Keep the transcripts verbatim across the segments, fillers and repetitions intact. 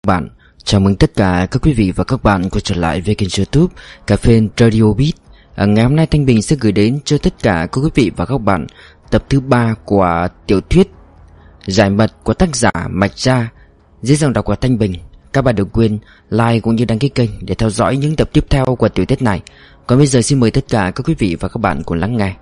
Bạn, chào mừng tất cả các quý vị và các bạn quay trở lại với kênh YouTube Cà phê Radio Beat. À, ngày hôm nay Thanh Bình sẽ gửi đến cho tất cả các quý vị và các bạn tập thứ ba của tiểu thuyết Giải mật của tác giả Mạch Gia dưới giọng đọc của Thanh Bình. Các bạn đừng quên like cũng như đăng ký kênh để theo dõi những tập tiếp theo của tiểu thuyết này. Còn bây giờ xin mời tất cả các quý vị và các bạn cùng lắng nghe.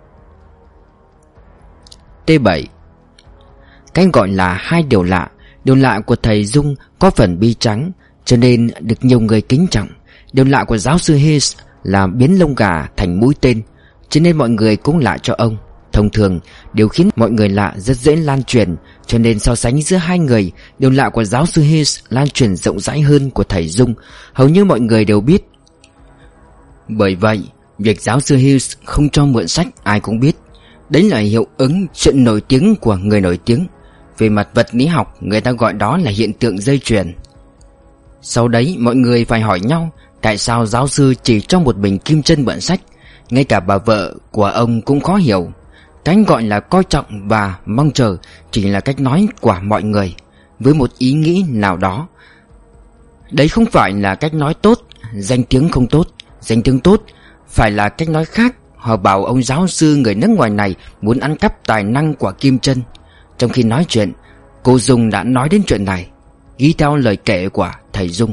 T bảy. Cái gọi là hai điều lạ. Điều lạ của thầy Dung có phần bi trắng, cho nên được nhiều người kính trọng. Điều lạ của giáo sư Hayes là biến lông gà thành mũi tên, cho nên mọi người cũng lạ cho ông. Thông thường, điều khiến mọi người lạ rất dễ lan truyền, cho nên so sánh giữa hai người, điều lạ của giáo sư Hayes lan truyền rộng rãi hơn của thầy Dung. Hầu như mọi người đều biết. Bởi vậy, việc giáo sư Hayes không cho mượn sách ai cũng biết. Đấy là hiệu ứng chuyện nổi tiếng của người nổi tiếng. Về mặt vật lý học, người ta gọi đó là hiện tượng dây chuyền. Sau đấy mọi người phải hỏi nhau tại sao giáo sư chỉ cho một mình Kim Trân mượn sách. Ngay cả bà vợ của ông cũng khó hiểu. Cái gọi là coi trọng và mong chờ chỉ là cách nói của mọi người với một ý nghĩ nào đó. Đấy không phải là cách nói tốt. Danh tiếng không tốt. Danh tiếng tốt phải là cách nói khác. Họ bảo ông giáo sư người nước ngoài này muốn ăn cắp tài năng của Kim Trân. Trong khi nói chuyện, cô Dung đã nói đến chuyện này, ghi theo lời kể của thầy Dung.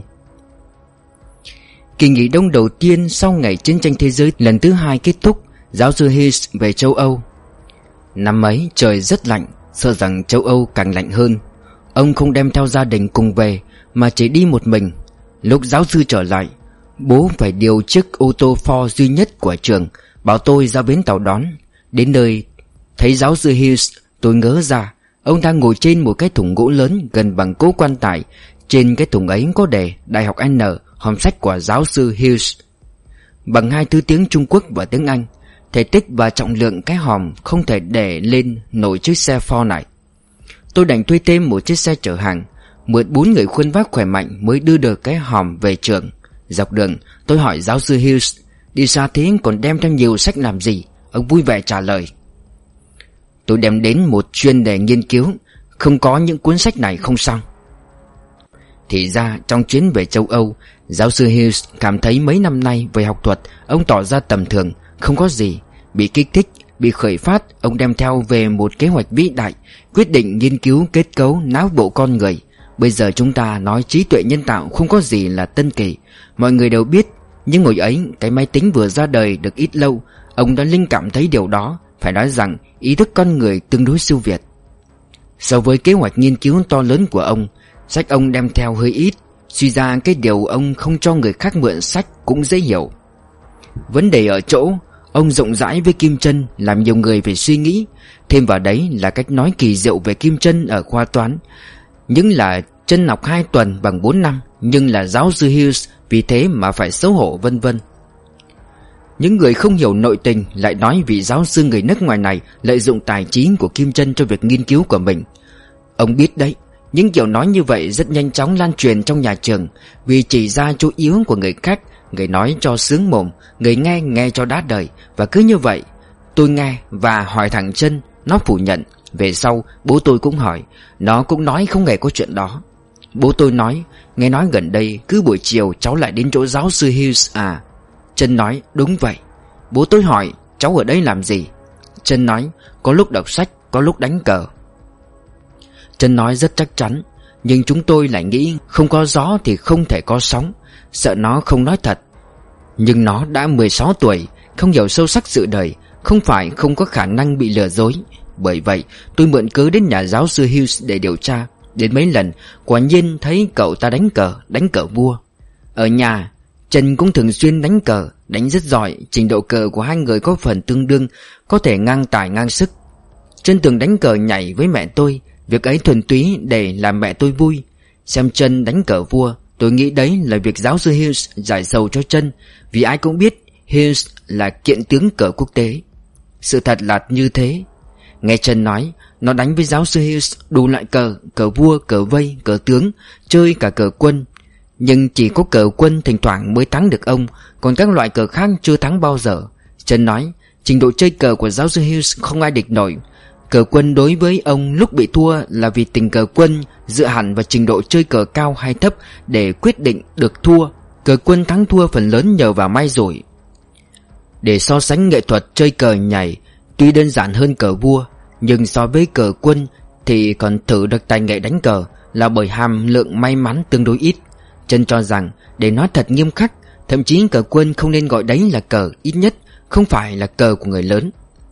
Kỳ nghỉ đông đầu tiên sau ngày chiến tranh thế giới lần thứ hai kết thúc, giáo sư Hayes về châu Âu. Năm ấy trời rất lạnh, sợ rằng châu Âu càng lạnh hơn. Ông không đem theo gia đình cùng về, mà chỉ đi một mình. Lúc giáo sư trở lại, bố phải điều chiếc ô tô Ford duy nhất của trường, bảo tôi ra bến tàu đón. Đến nơi, thấy giáo sư Hayes, tôi ngớ ra. Ông đang ngồi trên một cái thùng gỗ lớn gần bằng cố quan tài. Trên cái thùng ấy có đề Đại học N, hòm sách của giáo sư Hayes, bằng hai thứ tiếng Trung Quốc và tiếng Anh. Thể tích và trọng lượng cái hòm không thể để lên nổi chiếc xe Ford này. Tôi đành thuê thêm một chiếc xe chở hàng, mượn bốn người khuân vác khỏe mạnh mới đưa được cái hòm về trường. Dọc đường tôi hỏi giáo sư Hayes, đi xa thế còn đem theo nhiều sách làm gì? Ông vui vẻ trả lời, tôi đem đến một chuyên đề nghiên cứu, không có những cuốn sách này không xong. Thì ra trong chuyến về châu Âu, giáo sư Hayes cảm thấy mấy năm nay về học thuật ông tỏ ra tầm thường, không có gì. Bị kích thích, bị khởi phát, ông đem theo về một kế hoạch vĩ đại, quyết định nghiên cứu kết cấu não bộ con người. Bây giờ chúng ta nói trí tuệ nhân tạo không có gì là tân kỳ, mọi người đều biết. Nhưng hồi ấy cái máy tính vừa ra đời được ít lâu, ông đã linh cảm thấy điều đó. Phải nói rằng ý thức con người tương đối siêu việt. So với kế hoạch nghiên cứu to lớn của ông, sách ông đem theo hơi ít. Suy ra cái điều ông không cho người khác mượn sách cũng dễ hiểu. Vấn đề ở chỗ ông rộng rãi với Kim Trân làm nhiều người phải suy nghĩ. Thêm vào đấy là cách nói kỳ diệu về Kim Trân ở khoa toán. Nhưng là Trân học hai tuần bằng bốn năm, nhưng là giáo sư Hayes vì thế mà phải xấu hổ vân vân. Những người không hiểu nội tình lại nói vị giáo sư người nước ngoài này lợi dụng tài trí của Kim Trân cho việc nghiên cứu của mình. Ông biết đấy, những kiểu nói như vậy rất nhanh chóng lan truyền trong nhà trường, vì chỉ ra chỗ yếu của người khác, người nói cho sướng mồm, người nghe nghe cho đá đời. Và cứ như vậy, tôi nghe và hỏi thằng Trân, nó phủ nhận. Về sau bố tôi cũng hỏi, nó cũng nói không hề có chuyện đó. Bố tôi nói, nghe nói gần đây cứ buổi chiều cháu lại đến chỗ giáo sư Hayes à? Trân nói, đúng vậy. Bố tôi hỏi, cháu ở đây làm gì? Trân nói, có lúc đọc sách, có lúc đánh cờ. Trân nói rất chắc chắn, nhưng chúng tôi lại nghĩ không có gió thì không thể có sóng, sợ nó không nói thật. Nhưng nó đã mười sáu tuổi, không hiểu sâu sắc sự đời, không phải không có khả năng bị lừa dối. Bởi vậy tôi mượn cớ đến nhà giáo sư Hughes để điều tra. Đến mấy lần quả nhiên thấy cậu ta đánh cờ, đánh cờ vua. Ở nhà Trần cũng thường xuyên đánh cờ, đánh rất giỏi. Trình độ cờ của hai người có phần tương đương, có thể ngang tài ngang sức. Trân thường đánh cờ nhảy với mẹ tôi, việc ấy thuần túy để làm mẹ tôi vui. Xem Trân đánh cờ vua, tôi nghĩ đấy là việc giáo sư Hughes giải sầu cho Trân, vì ai cũng biết Hughes là kiện tướng cờ quốc tế. Sự thật là như thế. Nghe Trân nói, nó đánh với giáo sư Hughes đủ loại cờ, cờ vua, cờ vây, cờ tướng, chơi cả cờ quân. Nhưng chỉ có cờ quân thỉnh thoảng mới thắng được ông, còn các loại cờ khác chưa thắng bao giờ. Trân nói, trình độ chơi cờ của giáo sư Hughes không ai địch nổi. Cờ quân đối với ông lúc bị thua là vì tình cờ quân dựa hẳn vào trình độ chơi cờ cao hay thấp để quyết định được thua. Cờ quân thắng thua phần lớn nhờ vào may rủi. Để so sánh nghệ thuật chơi cờ nhảy tuy đơn giản hơn cờ vua, nhưng so với cờ quân thì còn thử được tài nghệ đánh cờ, là bởi hàm lượng may mắn tương đối ít. Trân cho rằng để nói thật nghiêm khắc, thậm chí cờ quân không nên gọi đấy là cờ, ít nhất không phải là cờ của người lớn.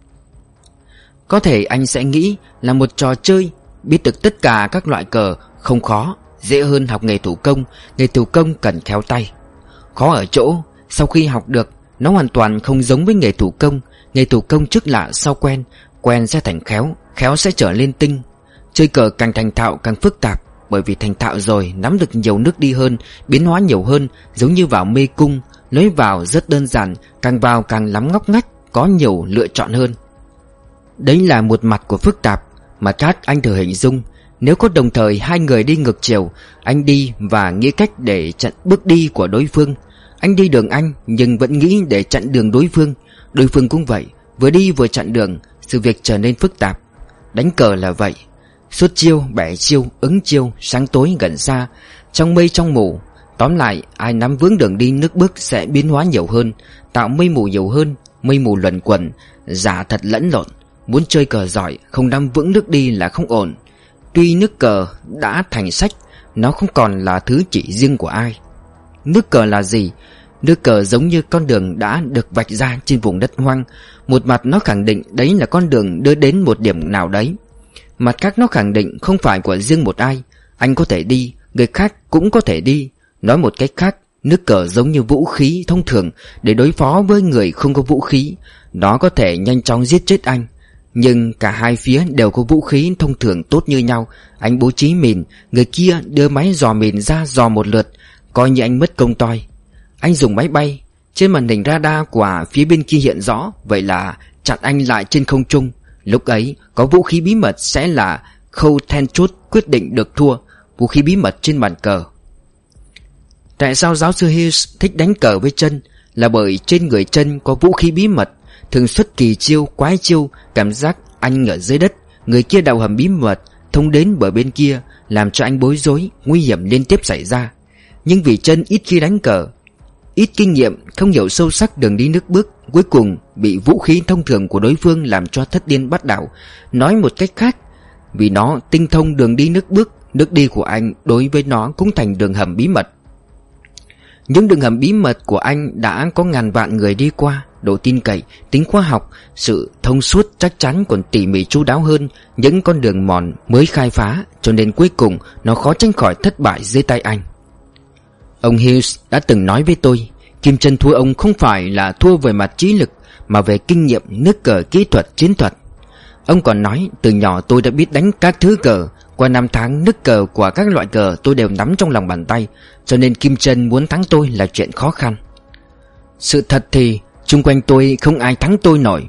Có thể anh sẽ nghĩ là một trò chơi, biết được tất cả các loại cờ không khó, dễ hơn học nghề thủ công. Nghề thủ công cần khéo tay. Khó ở chỗ, sau khi học được, nó hoàn toàn không giống với nghề thủ công. Nghề thủ công trước lạ sau quen, quen sẽ thành khéo, khéo sẽ trở lên tinh. Chơi cờ càng thành thạo càng phức tạp, bởi vì thành thạo rồi nắm được nhiều nước đi hơn, biến hóa nhiều hơn, giống như vào mê cung. Lối vào rất đơn giản, càng vào càng lắm ngóc ngách, có nhiều lựa chọn hơn. Đấy là một mặt của phức tạp. Mặt khác anh thử hình dung, nếu có đồng thời hai người đi ngược chiều, anh đi và nghĩ cách để chặn bước đi của đối phương. Anh đi đường anh nhưng vẫn nghĩ để chặn đường đối phương. Đối phương cũng vậy, vừa đi vừa chặn đường, sự việc trở nên phức tạp. Đánh cờ là vậy, xuất chiêu, bẻ chiêu, ứng chiêu, sáng tối gần xa, trong mây trong mù. Tóm lại, ai nắm vững đường đi nước bước sẽ biến hóa nhiều hơn, tạo mây mù nhiều hơn, mây mù luẩn quẩn, giả thật lẫn lộn. Muốn chơi cờ giỏi, không nắm vững nước đi là không ổn. Tuy nước cờ đã thành sách, nó không còn là thứ chỉ riêng của ai. Nước cờ là gì? Nước cờ giống như con đường đã được vạch ra trên vùng đất hoang. Một mặt nó khẳng định đấy là con đường đưa đến một điểm nào đấy. Mặt khác nó khẳng định không phải của riêng một ai. Anh có thể đi, người khác cũng có thể đi. Nói một cách khác, nước cờ giống như vũ khí thông thường để đối phó với người không có vũ khí. Nó có thể nhanh chóng giết chết anh. Nhưng cả hai phía đều có vũ khí thông thường tốt như nhau. Anh bố trí mìn, người kia đưa máy dò mìn ra dò một lượt, coi như anh mất công toi. Anh dùng máy bay, trên màn hình radar của phía bên kia hiện rõ, vậy là chặn anh lại trên không trung. Lúc ấy có vũ khí bí mật sẽ là khâu then chốt quyết định được thua. Vũ khí bí mật trên bàn cờ. Tại sao giáo sư Hughes thích đánh cờ với Trân? Là bởi trên người Trân có vũ khí bí mật, thường xuất kỳ chiêu, quái chiêu. Cảm giác anh ở dưới đất, người kia đào hầm bí mật thông đến bờ bên kia, làm cho anh bối rối, nguy hiểm liên tiếp xảy ra. Nhưng vì Trân ít khi đánh cờ, ít kinh nghiệm, không hiểu sâu sắc đường đi nước bước, cuối cùng bị vũ khí thông thường của đối phương làm cho thất điên bắt đảo. Nói một cách khác, vì nó tinh thông đường đi nước bước, nước đi của anh đối với nó cũng thành đường hầm bí mật. Những đường hầm bí mật của anh đã có ngàn vạn người đi qua. Độ tin cậy, tính khoa học, sự thông suốt chắc chắn còn tỉ mỉ chu đáo hơn những con đường mòn mới khai phá, cho nên cuối cùng nó khó tránh khỏi thất bại dưới tay anh. Ông Hughes đã từng nói với tôi, Kim Trân thua ông không phải là thua về mặt trí lực, mà về kinh nghiệm nước cờ, kỹ thuật, chiến thuật. Ông còn nói, từ nhỏ tôi đã biết đánh các thứ cờ. Qua năm tháng, nước cờ của các loại cờ tôi đều nắm trong lòng bàn tay, cho nên Kim Trân muốn thắng tôi là chuyện khó khăn. Sự thật thì chung quanh tôi không ai thắng tôi nổi.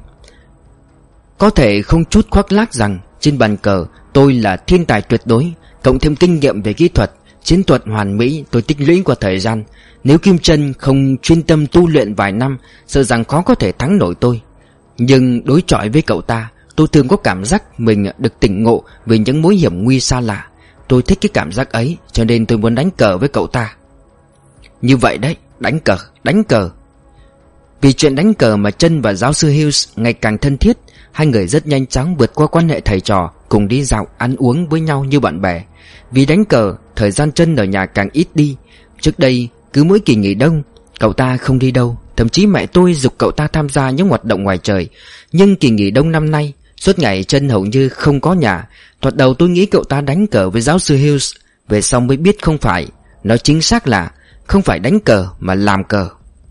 Có thể không chút khoác lác rằng trên bàn cờ tôi là thiên tài tuyệt đối, cộng thêm kinh nghiệm về kỹ thuật, chiến thuật hoàn mỹ tôi tích lũy qua thời gian. Nếu Kim Trân không chuyên tâm tu luyện vài năm, sợ rằng khó có thể thắng nổi tôi. Nhưng đối chọi với cậu ta, tôi thường có cảm giác mình được tỉnh ngộ về những mối hiểm nguy xa lạ. Tôi thích cái cảm giác ấy, cho nên tôi muốn đánh cờ với cậu ta. Như vậy đấy, đánh cờ, đánh cờ. Vì chuyện đánh cờ mà Trân và giáo sư Hughes ngày càng thân thiết. Hai người rất nhanh chóng vượt qua quan hệ thầy trò, cùng đi dạo, ăn uống với nhau như bạn bè. Vì đánh cờ, thời gian Trân ở nhà càng ít đi. Trước đây, cứ mỗi kỳ nghỉ đông, cậu ta không đi đâu. Thậm chí mẹ tôi giục cậu ta tham gia những hoạt động ngoài trời. Nhưng kỳ nghỉ đông năm nay, suốt ngày Trân hầu như không có nhà. Thoạt đầu tôi nghĩ cậu ta đánh cờ với giáo sư Hughes, về sau mới biết không phải. Nói chính xác là không phải đánh cờ mà làm cờ.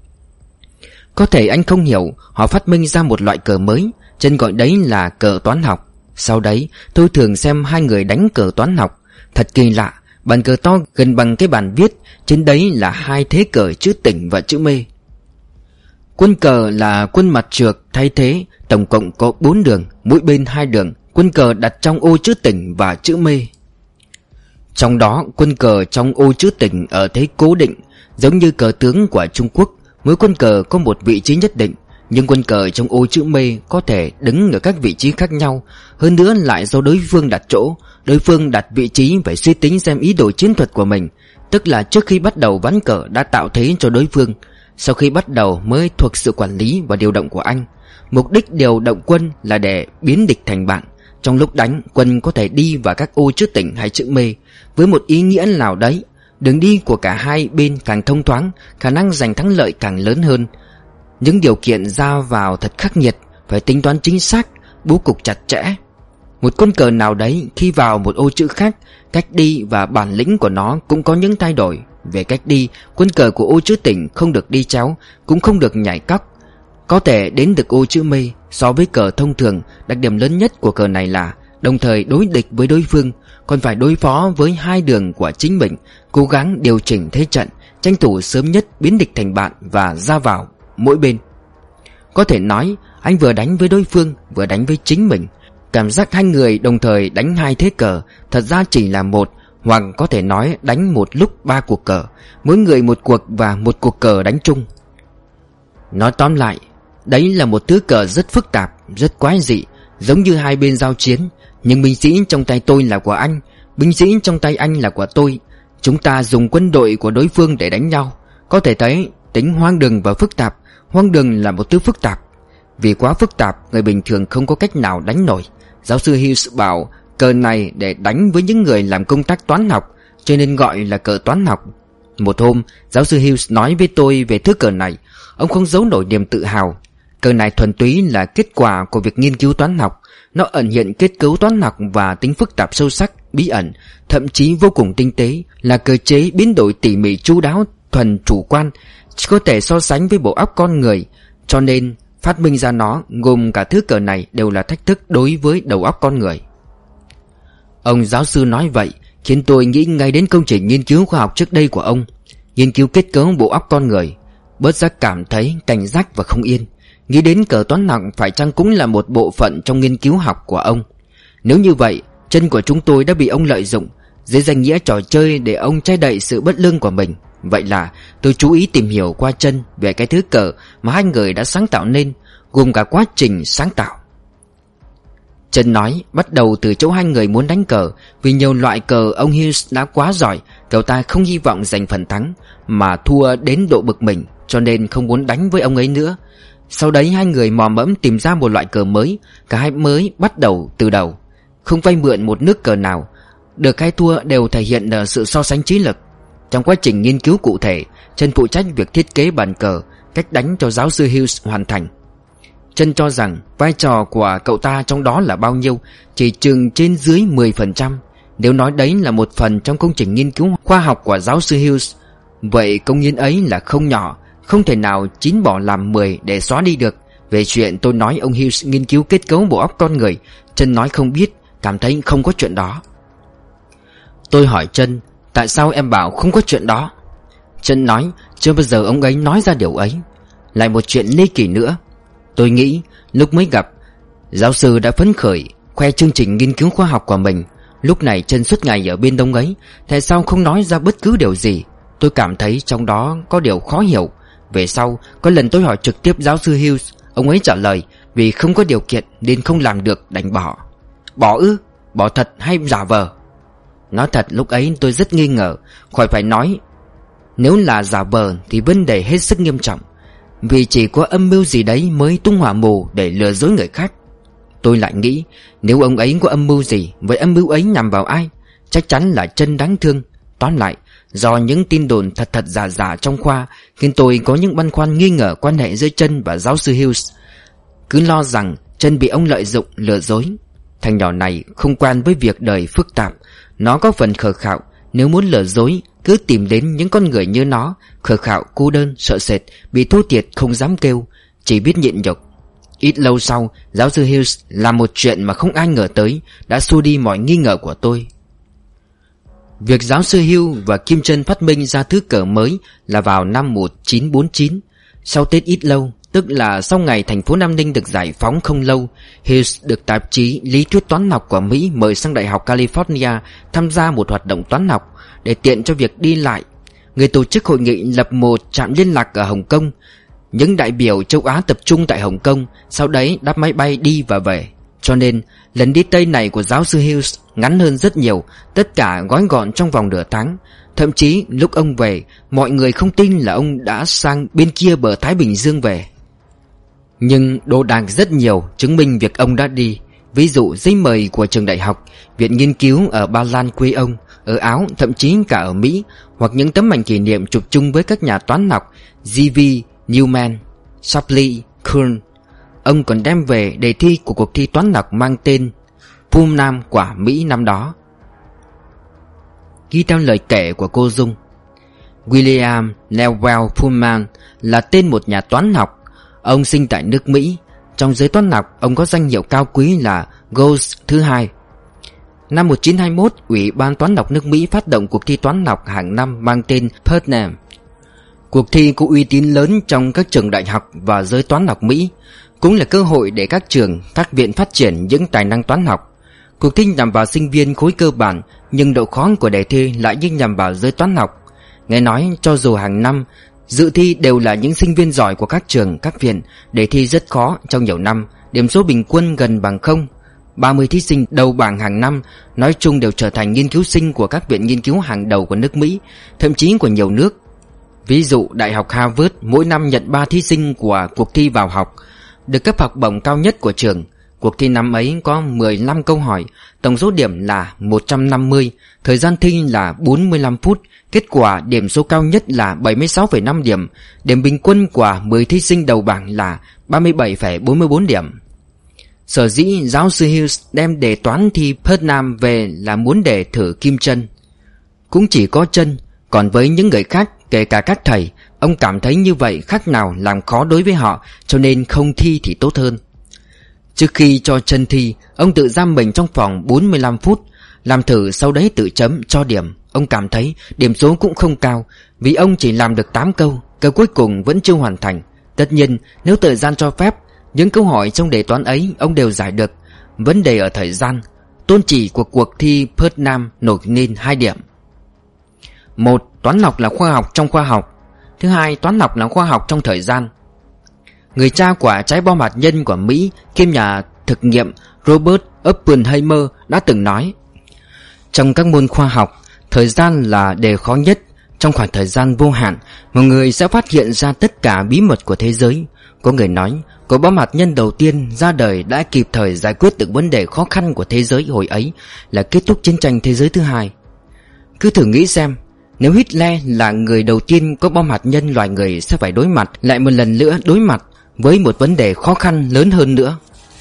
Có thể anh không hiểu, họ phát minh ra một loại cờ mới, Trân gọi đấy là cờ toán học. Sau đấy tôi thường xem hai người đánh cờ toán học. Thật kỳ lạ, bàn cờ to gần bằng cái bàn viết, trên đấy là hai thế cờ chữ tỉnh và chữ mê. Quân cờ là quân mặt trược thay thế, tổng cộng có bốn đường, mỗi bên hai đường. Quân cờ đặt trong ô chữ tỉnh và chữ mê. Trong đó quân cờ trong ô chữ tỉnh ở thế cố định, giống như cờ tướng của Trung Quốc. Mỗi quân cờ có một vị trí nhất định. Nhưng quân cờ trong ô chữ mê có thể đứng ở các vị trí khác nhau. Hơn nữa lại do đối phương đặt chỗ. Đối phương đặt vị trí phải suy tính xem ý đồ chiến thuật của mình, tức là trước khi bắt đầu ván cờ đã tạo thế cho đối phương. Sau khi bắt đầu mới thuộc sự quản lý và điều động của anh. Mục đích điều động quân là để biến địch thành bạn. Trong lúc đánh, quân có thể đi vào các ô chữ tỉnh hay chữ mê với một ý nghĩa nào đấy. Đường đi của cả hai bên càng thông thoáng, khả năng giành thắng lợi càng lớn hơn. Những điều kiện ra vào thật khắc nghiệt, phải tính toán chính xác, bố cục chặt chẽ. Một con cờ nào đấy khi vào một ô chữ khác, cách đi và bản lĩnh của nó cũng có những thay đổi. Về cách đi, quân cờ của ô chữ tỉnh không được đi chéo, cũng không được nhảy cóc, có thể đến được ô chữ mê. So với cờ thông thường, đặc điểm lớn nhất của cờ này là đồng thời đối địch với đối phương, còn phải đối phó với hai đường của chính mình, cố gắng điều chỉnh thế trận, tranh thủ sớm nhất biến địch thành bạn và ra vào mỗi bên. Có thể nói anh vừa đánh với đối phương, vừa đánh với chính mình. Cảm giác hai người đồng thời đánh hai thế cờ thật ra chỉ là một, hoặc có thể nói đánh một lúc ba cuộc cờ, mỗi người một cuộc và một cuộc cờ đánh chung. Nói tóm lại, đấy là một thứ cờ rất phức tạp, rất quái dị, giống như hai bên giao chiến. Nhưng binh sĩ trong tay tôi là của anh, binh sĩ trong tay anh là của tôi. Chúng ta dùng quân đội của đối phương để đánh nhau. Có thể thấy tính hoang đường và phức tạp. Hoang đường là một thứ phức tạp. Vì quá phức tạp, người bình thường không có cách nào đánh nổi. Giáo sư Hughes bảo cờ này để đánh với những người làm công tác toán học, cho nên gọi là cờ toán học. Một hôm, giáo sư Hughes nói với tôi về thứ cờ này. Ông không giấu nổi niềm tự hào. Cờ này thuần túy là kết quả của việc nghiên cứu toán học. Nó ẩn hiện kết cấu toán học và tính phức tạp sâu sắc, bí ẩn, thậm chí vô cùng tinh tế. Là cơ chế biến đổi tỉ mỉ chu đáo, thuần chủ quan, chỉ có thể so sánh với bộ óc con người. Cho nên phát minh ra nó, gồm cả thứ cờ này, đều là thách thức đối với đầu óc con người. Ông giáo sư nói vậy khiến tôi nghĩ ngay đến công trình nghiên cứu khoa học trước đây của ông, nghiên cứu kết cấu bộ óc con người. Bớt giác cảm thấy cảnh giác và không yên. Nghĩ đến cờ toán học phải chăng cũng là một bộ phận trong nghiên cứu học của ông. Nếu như vậy, chân của chúng tôi đã bị ông lợi dụng dưới danh nghĩa trò chơi để ông che đậy sự bất lương của mình. Vậy là tôi chú ý tìm hiểu qua chân về cái thứ cờ mà hai người đã sáng tạo nên, gồm cả quá trình sáng tạo. Chân nói bắt đầu từ chỗ hai người muốn đánh cờ. Vì nhiều loại cờ ông Hughes đã quá giỏi, cậu ta không hy vọng giành phần thắng, mà thua đến độ bực mình, cho nên không muốn đánh với ông ấy nữa. Sau đấy hai người mò mẫm tìm ra một loại cờ mới. Cả hai mới bắt đầu từ đầu, không vay mượn một nước cờ nào. Được hay thua đều thể hiện ở sự so sánh trí lực. Trong quá trình nghiên cứu cụ thể, Trân phụ trách việc thiết kế bàn cờ, cách đánh cho giáo sư Hughes hoàn thành. Trân cho rằng vai trò của cậu ta trong đó là bao nhiêu, chỉ chừng trên dưới mười phần trăm. Nếu nói đấy là một phần trong công trình nghiên cứu khoa học của giáo sư Hughes, vậy công hiến ấy là không nhỏ, không thể nào chín bỏ làm mười để xóa đi được. Về chuyện tôi nói ông Hughes nghiên cứu kết cấu bộ óc con người, Trân nói không biết, cảm thấy không có chuyện đó. Tôi hỏi Trân, tại sao em bảo không có chuyện đó? Trân nói chưa bao giờ ông ấy nói ra điều ấy. Lại một chuyện ly kỳ nữa. Tôi nghĩ lúc mới gặp, giáo sư đã phấn khởi khoe chương trình nghiên cứu khoa học của mình. Lúc này Trân suốt ngày ở bên đông ấy, tại sao không nói ra bất cứ điều gì? Tôi cảm thấy trong đó có điều khó hiểu. Về sau có lần tôi hỏi trực tiếp giáo sư Hughes, ông ấy trả lời vì không có điều kiện nên không làm được, đành bỏ. Bỏ ư? Bỏ thật hay giả vờ? Nói thật lúc ấy tôi rất nghi ngờ. Khỏi phải nói, nếu là giả vờ thì vấn đề hết sức nghiêm trọng, vì chỉ có âm mưu gì đấy mới tung hỏa mù để lừa dối người khác. Tôi lại nghĩ, nếu ông ấy có âm mưu gì, vậy âm mưu ấy nhằm vào ai? Chắc chắn là Trân đáng thương. Tóm lại, do những tin đồn thật thật giả giả trong khoa khiến tôi có những băn khoăn nghi ngờ quan hệ giữa Trân và giáo sư Hughes. Cứ lo rằng Trân bị ông lợi dụng, lừa dối. Thằng nhỏ này không quen với việc đời phức tạp. Nó có phần khờ khạo. Nếu muốn lừa dối, cứ tìm đến những con người như nó, khờ khạo, cô đơn, sợ sệt, bị thua thiệt không dám kêu, chỉ biết nhịn nhục. Ít lâu sau, giáo sư Hughes làm một chuyện mà không ai ngờ tới, đã xua đi mọi nghi ngờ của tôi. Việc giáo sư Hughes và Kim Trân phát minh ra thứ cờ mới là vào năm một nghìn chín trăm bốn mươi chín. Sau Tết ít lâu, tức là sau ngày thành phố Nam Ninh được giải phóng không lâu, Hughes được tạp chí Lý thuyết toán học của Mỹ mời sang Đại học California tham gia một hoạt động toán học. Để tiện cho việc đi lại, người tổ chức hội nghị lập một trạm liên lạc ở Hồng Kông. những đại biểu châu Á tập trung tại Hồng Kông, sau đấy đáp máy bay đi và về. Cho nên lần đi Tây này của giáo sư Hughes ngắn hơn rất nhiều, tất cả gói gọn trong vòng nửa tháng. Thậm chí lúc ông về, mọi người không tin là ông đã sang bên kia bờ Thái Bình Dương về. Nhưng đồ đạc rất nhiều chứng minh việc ông đã đi. Ví dụ giấy mời của trường đại học, viện nghiên cứu ở Ba Lan quê ông, ở Áo, thậm chí cả ở Mỹ, hoặc những tấm ảnh kỷ niệm chụp chung với các nhà toán học G V Newman, Shapley, Kuhn. Ông còn đem về đề thi của cuộc thi toán học mang tên Pullman của Mỹ năm đó. Ghi theo lời kể của cô Dung, William Newell Pullman là tên một nhà toán học. Ông sinh tại nước Mỹ. Trong giới toán học, ông có danh hiệu cao quý là Gauss thứ hai. Năm một nghìn chín trăm hai mươi mốt, Ủy ban toán học nước Mỹ phát động cuộc thi toán học hàng năm mang tên Putnam. Cuộc thi có uy tín lớn trong các trường đại học và giới toán học Mỹ, cũng là cơ hội để các trường, các viện phát triển những tài năng toán học. Cuộc thi nhằm vào sinh viên khối cơ bản, nhưng độ khó của đề thi lại như nhằm vào giới toán học. Nghe nói cho dù hàng năm dự thi đều là những sinh viên giỏi của các trường, các viện, đề thi rất khó trong nhiều năm, điểm số bình quân gần bằng không. ba mươi thí sinh đầu bảng hàng năm nói chung đều trở thành nghiên cứu sinh của các viện nghiên cứu hàng đầu của nước Mỹ, thậm chí của nhiều nước. Ví dụ Đại học Harvard mỗi năm nhận ba thí sinh của cuộc thi vào học, được cấp học bổng cao nhất của trường. Cuộc thi năm ấy có mười lăm câu hỏi, tổng số điểm là một trăm năm mươi, thời gian thi là bốn mươi lăm phút. Kết quả điểm số cao nhất là bảy mươi sáu phẩy năm điểm, điểm bình quân của mười thí sinh đầu bảng là ba mươi bảy phẩy bốn mươi bốn điểm. Sở dĩ giáo sư Hughes đem đề toán thi Putnam về là muốn để thử kim chân. Cũng chỉ có chân, còn với những người khác, kể cả các thầy, ông cảm thấy như vậy khác nào làm khó đối với họ, cho nên không thi thì tốt hơn. Trước khi cho chân thi, ông tự giam mình trong phòng bốn mươi lăm phút, làm thử sau đấy tự chấm cho điểm. Ông cảm thấy điểm số cũng không cao, vì ông chỉ làm được tám câu, câu cuối cùng vẫn chưa hoàn thành. Tất nhiên, nếu thời gian cho phép, những câu hỏi trong đề toán ấy ông đều giải được. Vấn đề ở thời gian. Tôn chỉ của cuộc thi Putnam nổi lên hai điểm. Một, toán học là khoa học trong khoa học. Thứ hai, toán học là khoa học trong thời gian. Người cha của trái bom hạt nhân của Mỹ, kiêm nhà thực nghiệm Robert Oppenheimer đã từng nói: trong các môn khoa học, thời gian là đề khó nhất. Trong khoảng thời gian vô hạn, một người sẽ phát hiện ra tất cả bí mật của thế giới. Có người nói, quả bom hạt nhân đầu tiên ra đời đã kịp thời giải quyết được vấn đề khó khăn của thế giới hồi ấy, là kết thúc chiến tranh thế giới thứ hai. Cứ thử nghĩ xem, nếu Hitler là người đầu tiên có bom hạt nhân, loài người sẽ phải đối mặt lại một lần nữa đối mặt với một vấn đề khó khăn lớn hơn nữa.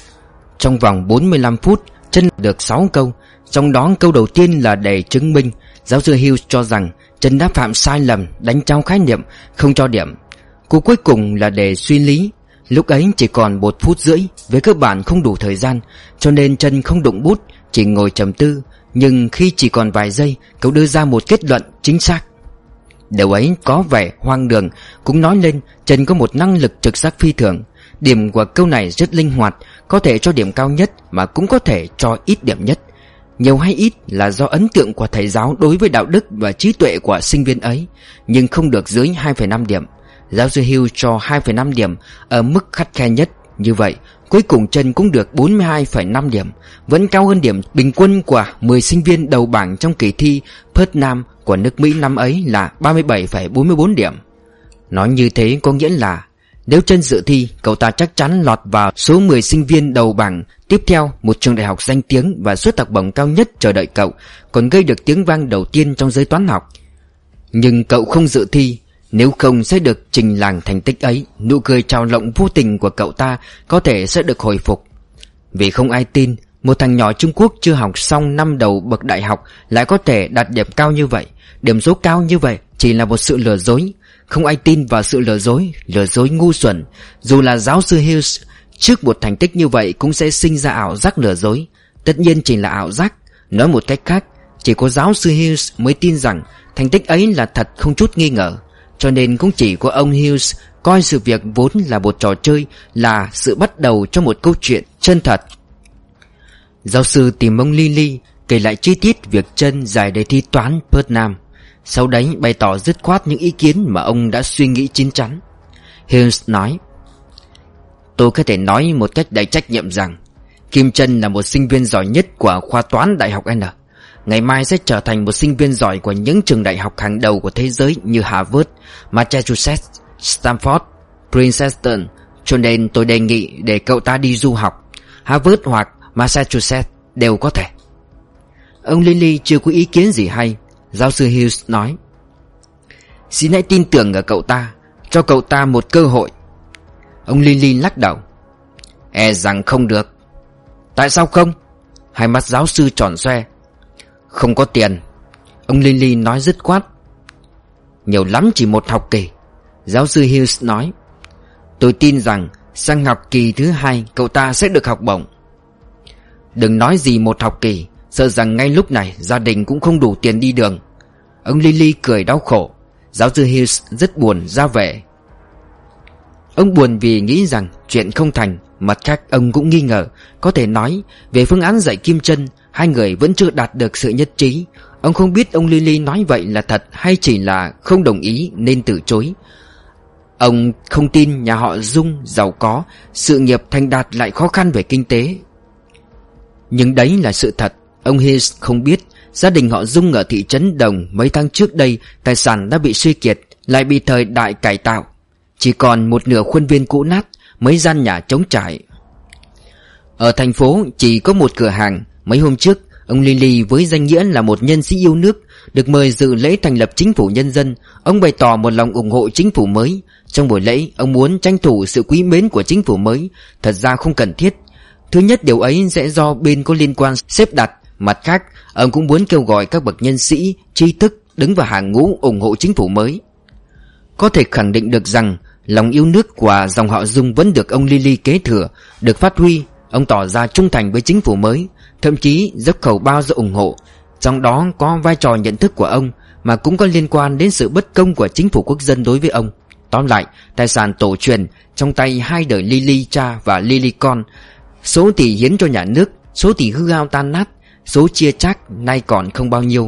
Trong vòng bốn mươi lăm phút, Trân được sáu câu. Trong đó câu đầu tiên là để chứng minh. Giáo sư Hughes cho rằng Trân đã phạm sai lầm, đánh trao khái niệm, không cho điểm. Câu cuối cùng là để suy lý. Lúc ấy chỉ còn một phút rưỡi, với cơ bản không đủ thời gian, cho nên Trân không đụng bút, chỉ ngồi trầm tư. Nhưng khi chỉ còn vài giây, cậu đưa ra một kết luận chính xác. Điều ấy có vẻ hoang đường, cũng nói lên Trân có một năng lực trực giác phi thường. Điểm của câu này rất linh hoạt, có thể cho điểm cao nhất mà cũng có thể cho ít điểm nhất. Nhiều hay ít là do ấn tượng của thầy giáo đối với đạo đức và trí tuệ của sinh viên ấy, nhưng không được dưới hai phẩy năm điểm. Giáo sư Hughes cho hai phẩy năm điểm ở mức khắt khe nhất. Như vậy, cuối cùng Trân cũng được bốn mươi hai phẩy năm điểm, vẫn cao hơn điểm bình quân của mười sinh viên đầu bảng trong kỳ thi Putnam của nước Mỹ năm ấy là ba mươi bảy phẩy bốn mươi bốn điểm. Nói như thế có nghĩa là nếu Trân dự thi, cậu ta chắc chắn lọt vào số mười sinh viên đầu bảng. Tiếp theo, một trường đại học danh tiếng và suất học bổng cao nhất chờ đợi cậu, còn gây được tiếng vang đầu tiên trong giới toán học. Nhưng cậu không dự thi, nếu không sẽ được trình làng thành tích ấy. Nụ cười trào lộng vô tình của cậu ta có thể sẽ được hồi phục. Vì không ai tin một thằng nhỏ Trung Quốc chưa học xong năm đầu bậc đại học lại có thể đạt điểm cao như vậy. Điểm số cao như vậy chỉ là một sự lừa dối. Không ai tin vào sự lừa dối, lừa dối ngu xuẩn. Dù là giáo sư Hughes, trước một thành tích như vậy cũng sẽ sinh ra ảo giác lừa dối. Tất nhiên chỉ là ảo giác. Nói một cách khác, chỉ có giáo sư Hughes mới tin rằng thành tích ấy là thật không chút nghi ngờ. Cho nên cũng chỉ có ông Hughes coi sự việc vốn là một trò chơi, là sự bắt đầu cho một câu chuyện chân thật. Giáo sư tìm ông Lily kể lại chi tiết việc Trân giải đề thi toán Putnam, sau đấy bày tỏ dứt khoát những ý kiến mà ông đã suy nghĩ chín chắn. Hughes nói: Tôi có thể nói một cách đầy trách nhiệm rằng Kim Trân là một sinh viên giỏi nhất của khoa toán Đại học N. Ngày mai sẽ trở thành một sinh viên giỏi của những trường đại học hàng đầu của thế giới như Harvard, Massachusetts, Stanford, Princeton. Cho nên tôi đề nghị để cậu ta đi du học. Harvard hoặc Massachusetts đều có thể. Ông Lilly chưa có ý kiến gì hay. Giáo sư Hughes nói: Xin hãy tin tưởng ở cậu ta, cho cậu ta một cơ hội. Ông Lilly lắc đầu: E rằng không được. Tại sao không? Hai mắt giáo sư tròn xoe. Không có tiền. Ông Lilly nói dứt khoát. Nhiều lắm chỉ một học kỳ. Giáo sư Hughes nói: Tôi tin rằng sang học kỳ thứ hai cậu ta sẽ được học bổng. Đừng nói gì một học kỳ, sợ rằng ngay lúc này gia đình cũng không đủ tiền đi đường. Ông Lilly cười đau khổ. Giáo sư Hughes rất buồn ra vẻ. Ông buồn vì nghĩ rằng chuyện không thành. Mặt khác ông cũng nghi ngờ. Có thể nói về phương án dạy Kim Trân, hai người vẫn chưa đạt được sự nhất trí. Ông không biết ông Lilly nói vậy là thật hay chỉ là không đồng ý nên từ chối. Ông không tin nhà họ Dung giàu có, sự nghiệp thành đạt lại khó khăn về kinh tế. Nhưng đấy là sự thật. Ông Hughes không biết gia đình họ Dung ở thị trấn Đồng mấy tháng trước đây tài sản đã bị suy kiệt, lại bị thời đại cải tạo. Chỉ còn một nửa khuôn viên cũ nát, mấy gian nhà trống trải. Ở thành phố chỉ có một cửa hàng. Mấy hôm trước ông Lilly với danh nghĩa là một nhân sĩ yêu nước được mời dự lễ thành lập chính phủ nhân dân. Ông bày tỏ một lòng ủng hộ chính phủ mới. Trong buổi lễ ông muốn tranh thủ sự quý mến của chính phủ mới. Thật ra không cần thiết. Thứ nhất, điều ấy sẽ do bên có liên quan xếp đặt. Mặt khác ông cũng muốn kêu gọi các bậc nhân sĩ, trí thức đứng vào hàng ngũ ủng hộ chính phủ mới. Có thể khẳng định được rằng lòng yêu nước của dòng họ Dung vẫn được ông Lilly kế thừa, được phát huy. Ông tỏ ra trung thành với chính phủ mới, thậm chí dốc khẩu bao giờ ủng hộ. Trong đó có vai trò nhận thức của ông, mà cũng có liên quan đến sự bất công của chính phủ quốc dân đối với ông. Tóm lại, tài sản tổ truyền trong tay hai đời Lilly cha và Lilly con. Số tỷ hiến cho nhà nước, số tỷ hư hao tan nát, số chia chác nay còn không bao nhiêu.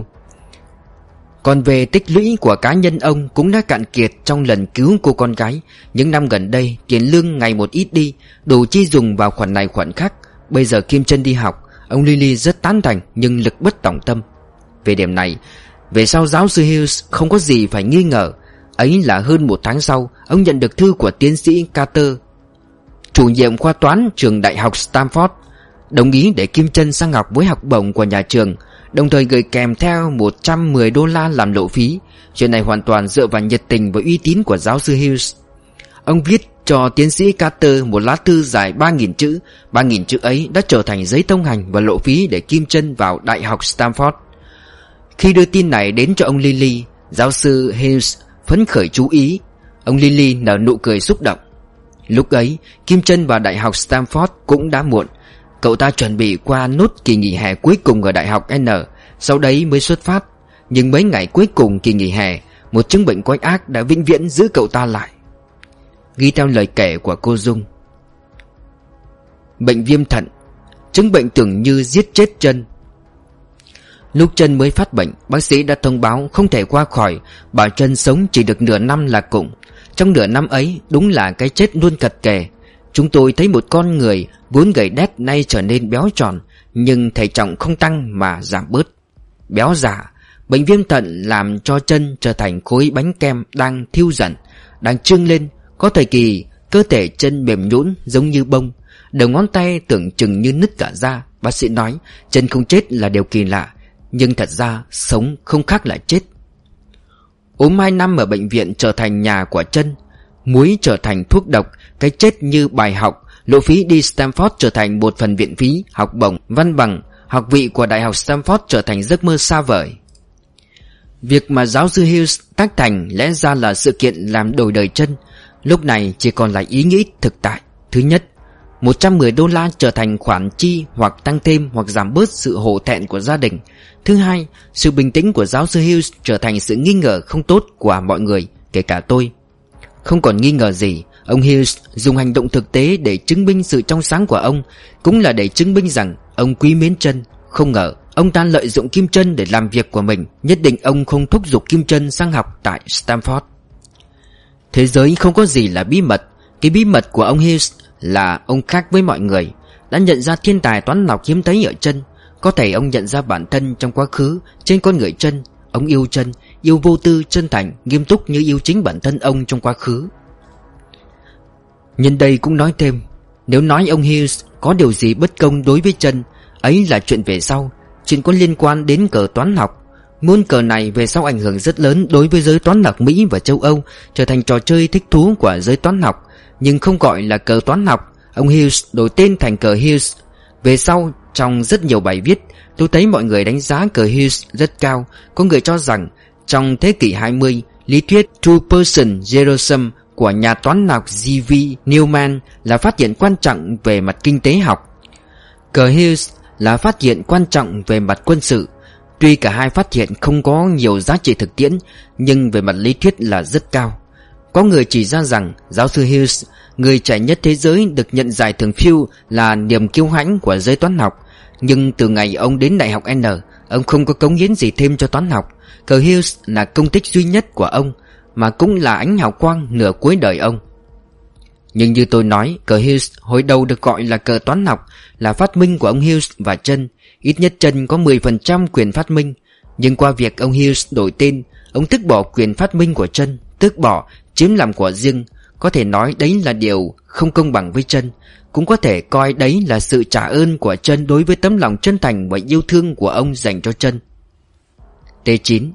Còn về tích lũy của cá nhân ông cũng đã cạn kiệt trong lần cứu cô con gái. Những năm gần đây tiền lương ngày một ít đi, đủ chi dùng vào khoản này khoản khác. Bây giờ Kim Trân đi học, ông Lilly rất tán thành nhưng lực bất tòng tâm. Về điểm này, về sau giáo sư Hughes không có gì phải nghi ngờ. Ấy là hơn một tháng sau, ông nhận được thư của tiến sĩ Carter, chủ nhiệm khoa toán trường đại học Stanford, đồng ý để Kim Trân sang học với học bổng của nhà trường, đồng thời gửi kèm theo một trăm mười đô la làm lộ phí. Chuyện này hoàn toàn dựa vào nhiệt tình và uy tín của giáo sư Hughes. Ông viết cho tiến sĩ Carter một lá thư dài ba nghìn chữ. ba nghìn chữ ấy đã trở thành giấy thông hành và lộ phí để Kim Trân vào đại học Stanford. Khi đưa tin này đến cho ông Lilly, giáo sư Hughes phấn khởi chú ý. Ông Lilly nở nụ cười xúc động. Lúc ấy Kim Trân vào đại học Stanford cũng đã muộn. Cậu ta chuẩn bị qua nốt kỳ nghỉ hè cuối cùng ở đại học N, sau đấy mới xuất phát. Nhưng mấy ngày cuối cùng kỳ nghỉ hè, một chứng bệnh quái ác đã vĩnh viễn giữ cậu ta lại. Ghi theo lời kể của cô Dung: bệnh viêm thận, chứng bệnh tưởng như giết chết Trân. Lúc Trân mới phát bệnh, bác sĩ đã thông báo không thể qua khỏi, bảo Trân sống chỉ được nửa năm là cùng. Trong nửa năm ấy đúng là cái chết luôn cận kề. Chúng tôi thấy một con người vốn gầy đét nay trở nên béo tròn, nhưng thể trọng không tăng mà giảm bớt. Béo giả, bệnh viêm thận làm cho Trân trở thành khối bánh kem đang thiêu dần, đang trương lên. Có thời kỳ cơ thể Trân mềm nhũn giống như bông, đầu ngón tay tưởng chừng như nứt cả ra. Bác sĩ nói Trân không chết là điều kỳ lạ, nhưng thật ra sống không khác là chết. Ốm hai năm ở bệnh viện trở thành nhà của Trân, muối trở thành thuốc độc, cái chết như bài học, lộ phí đi Stanford trở thành một phần viện phí, học bổng, văn bằng, học vị của đại học Stanford trở thành giấc mơ xa vời. Việc mà giáo sư Hughes tác thành lẽ ra là sự kiện làm đổi đời Trân, lúc này chỉ còn là ý nghĩ thực tại. Thứ nhất, một trăm mười đô la trở thành khoản chi hoặc tăng thêm hoặc giảm bớt sự hổ thẹn của gia đình. Thứ hai, sự bình tĩnh của giáo sư Hughes trở thành sự nghi ngờ không tốt của mọi người, kể cả tôi. Không còn nghi ngờ gì, ông Hughes dùng hành động thực tế để chứng minh sự trong sáng của ông, cũng là để chứng minh rằng ông quý mến Trân. Không ngờ ông ta lợi dụng Kim Trân để làm việc của mình. Nhất định ông không thúc giục Kim Trân sang học tại Stanford. Thế giới không có gì là bí mật. Cái bí mật của ông Hughes là ông khác với mọi người, đã nhận ra thiên tài toán học hiếm thấy ở Trân. Có thể ông nhận ra bản thân trong quá khứ trên con người Trân. Ông yêu Trân, yêu vô tư, chân thành, nghiêm túc như yêu chính bản thân ông trong quá khứ. Nhân đây cũng nói thêm, nếu nói ông Hughes có điều gì bất công đối với Trân, ấy là chuyện về sau, chuyện có liên quan đến cờ toán học. Môn cờ này về sau ảnh hưởng rất lớn đối với giới toán học Mỹ và châu Âu, trở thành trò chơi thích thú của giới toán học, nhưng không gọi là cờ toán học. Ông Hughes đổi tên thành cờ Hughes. Về sau, trong rất nhiều bài viết, tôi thấy mọi người đánh giá cờ Hughes rất cao. Có người cho rằng trong thế kỷ hai mươi, lý thuyết Two-Person Zero Sum của nhà toán học G V Newman là phát hiện quan trọng về mặt kinh tế học. Cờ Hughes là phát hiện quan trọng về mặt quân sự. Tuy cả hai phát hiện không có nhiều giá trị thực tiễn, nhưng về mặt lý thuyết là rất cao. Có người chỉ ra rằng giáo sư Hughes, người trẻ nhất thế giới được nhận giải thưởng Fields, là niềm kiêu hãnh của giới toán học. Nhưng từ ngày ông đến Đại học N, ông không có cống hiến gì thêm cho toán học. Cờ Hughes là công tích duy nhất của ông, mà cũng là ánh hào quang nửa cuối đời ông. Nhưng như tôi nói, cờ Hughes hồi đầu được gọi là cờ toán học, là phát minh của ông Hughes và Trân. Ít nhất Trân có mười phần trăm quyền phát minh. Nhưng qua việc ông Hughes đổi tên, ông tước bỏ quyền phát minh của Trân, tước bỏ, chiếm làm của riêng. Có thể nói đấy là điều không công bằng với Trân. Cũng có thể coi đấy là sự trả ơn của Trân đối với tấm lòng chân thành và yêu thương của ông dành cho Trân. T chín.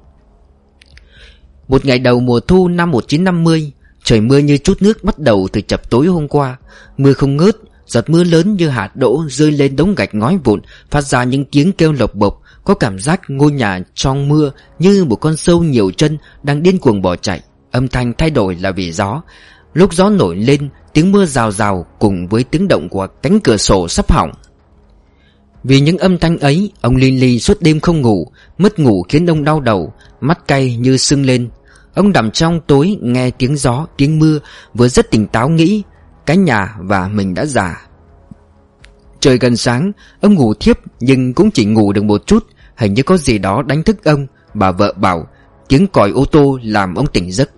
Một ngày đầu mùa thu năm một nghìn chín trăm năm mươi, trời mưa như chút nước bắt đầu từ chập tối hôm qua. Mưa không ngớt, giọt mưa lớn như hạt đỗ rơi lên đống gạch ngói vụn, phát ra những tiếng kêu lộc bộc. Có cảm giác ngôi nhà trong mưa như một con sâu nhiều chân đang điên cuồng bỏ chạy. Âm thanh thay đổi là vì gió. Lúc gió nổi lên, tiếng mưa rào rào cùng với tiếng động của cánh cửa sổ sắp hỏng. Vì những âm thanh ấy, ông Lily suốt đêm không ngủ. Mất ngủ khiến ông đau đầu, mắt cay như sưng lên. Ông nằm trong tối nghe tiếng gió, tiếng mưa, vừa rất tỉnh táo nghĩ cái nhà và mình đã già. Trời gần sáng, ông ngủ thiếp nhưng cũng chỉ ngủ được một chút. Hình như có gì đó đánh thức ông. Bà vợ bảo tiếng còi ô tô làm ông tỉnh giấc.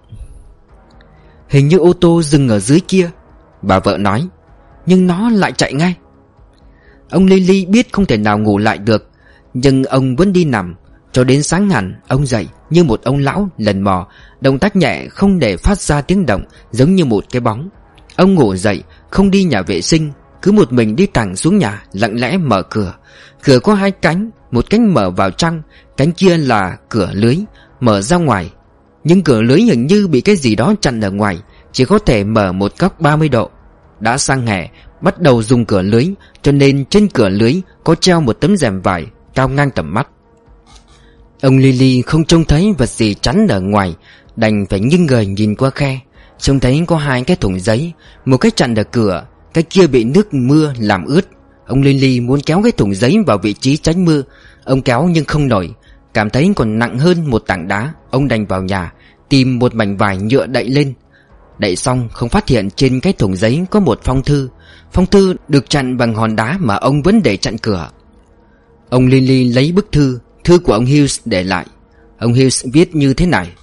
Hình như ô tô dừng ở dưới kia, bà vợ nói. Nhưng nó lại chạy ngay. Ông Lily biết không thể nào ngủ lại được, nhưng ông vẫn đi nằm. Cho đến sáng hẳn, ông dậy như một ông lão lần mò, động tác nhẹ không để phát ra tiếng động, giống như một cái bóng. Ông ngủ dậy, không đi nhà vệ sinh, cứ một mình đi thẳng xuống nhà, lặng lẽ mở cửa. Cửa có hai cánh, một cánh mở vào trong, cánh kia là cửa lưới, mở ra ngoài. Nhưng cửa lưới hình như bị cái gì đó chặn ở ngoài, chỉ có thể mở một góc ba mươi độ. Đã sang hè, bắt đầu dùng cửa lưới, cho nên trên cửa lưới có treo một tấm rèm vải cao ngang tầm mắt. Ông Lily không trông thấy vật gì chắn ở ngoài, đành phải nghiêng người nhìn qua khe. Trông thấy có hai cái thùng giấy, một cái chặn ở cửa, cái kia bị nước mưa làm ướt. Ông Lily muốn kéo cái thùng giấy vào vị trí tránh mưa. Ông kéo nhưng không nổi, cảm thấy còn nặng hơn một tảng đá. Ông đành vào nhà tìm một mảnh vải nhựa đậy lên. Đậy xong không phát hiện trên cái thùng giấy có một phong thư. Phong thư được chặn bằng hòn đá mà ông vẫn để chặn cửa. Ông Lily lấy bức thư, thư của ông Hughes để lại. Ông Hughes viết như thế này: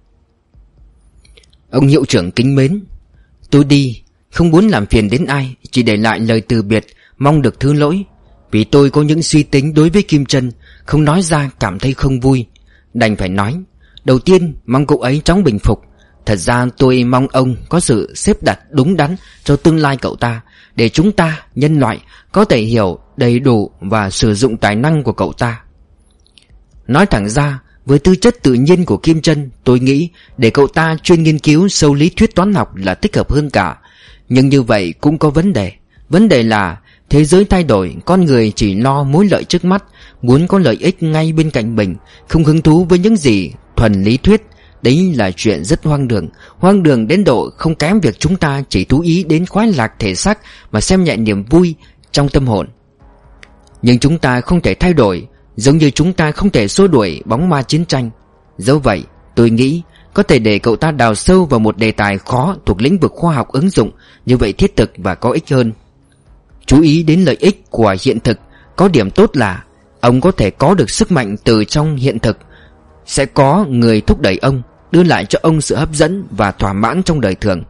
Ông hiệu trưởng kính mến, tôi đi, không muốn làm phiền đến ai, chỉ để lại lời từ biệt, mong được thứ lỗi. Vì tôi có những suy tính đối với Kim Trân, không nói ra cảm thấy không vui, đành phải nói. Đầu tiên mong cậu ấy chóng bình phục. Thật ra tôi mong ông có sự xếp đặt đúng đắn cho tương lai cậu ta, để chúng ta, nhân loại, có thể hiểu đầy đủ và sử dụng tài năng của cậu ta. Nói thẳng ra, với tư chất tự nhiên của Kim Trân, tôi nghĩ để cậu ta chuyên nghiên cứu sâu lý thuyết toán học là thích hợp hơn cả. Nhưng như vậy cũng có vấn đề. Vấn đề là thế giới thay đổi, con người chỉ lo mối lợi trước mắt, muốn có lợi ích ngay bên cạnh mình, không hứng thú với những gì thuần lý thuyết. Đấy là chuyện rất hoang đường, hoang đường đến độ không kém việc chúng ta chỉ chú ý đến khoái lạc thể xác mà xem nhẹ niềm vui trong tâm hồn. Nhưng chúng ta không thể thay đổi, giống như chúng ta không thể xua đuổi bóng ma chiến tranh. Dẫu vậy, tôi nghĩ có thể để cậu ta đào sâu vào một đề tài khó thuộc lĩnh vực khoa học ứng dụng, như vậy thiết thực và có ích hơn. Chú ý đến lợi ích của hiện thực, có điểm tốt là ông có thể có được sức mạnh từ trong hiện thực. Sẽ có người thúc đẩy ông, đưa lại cho ông sự hấp dẫn và thỏa mãn trong đời thường.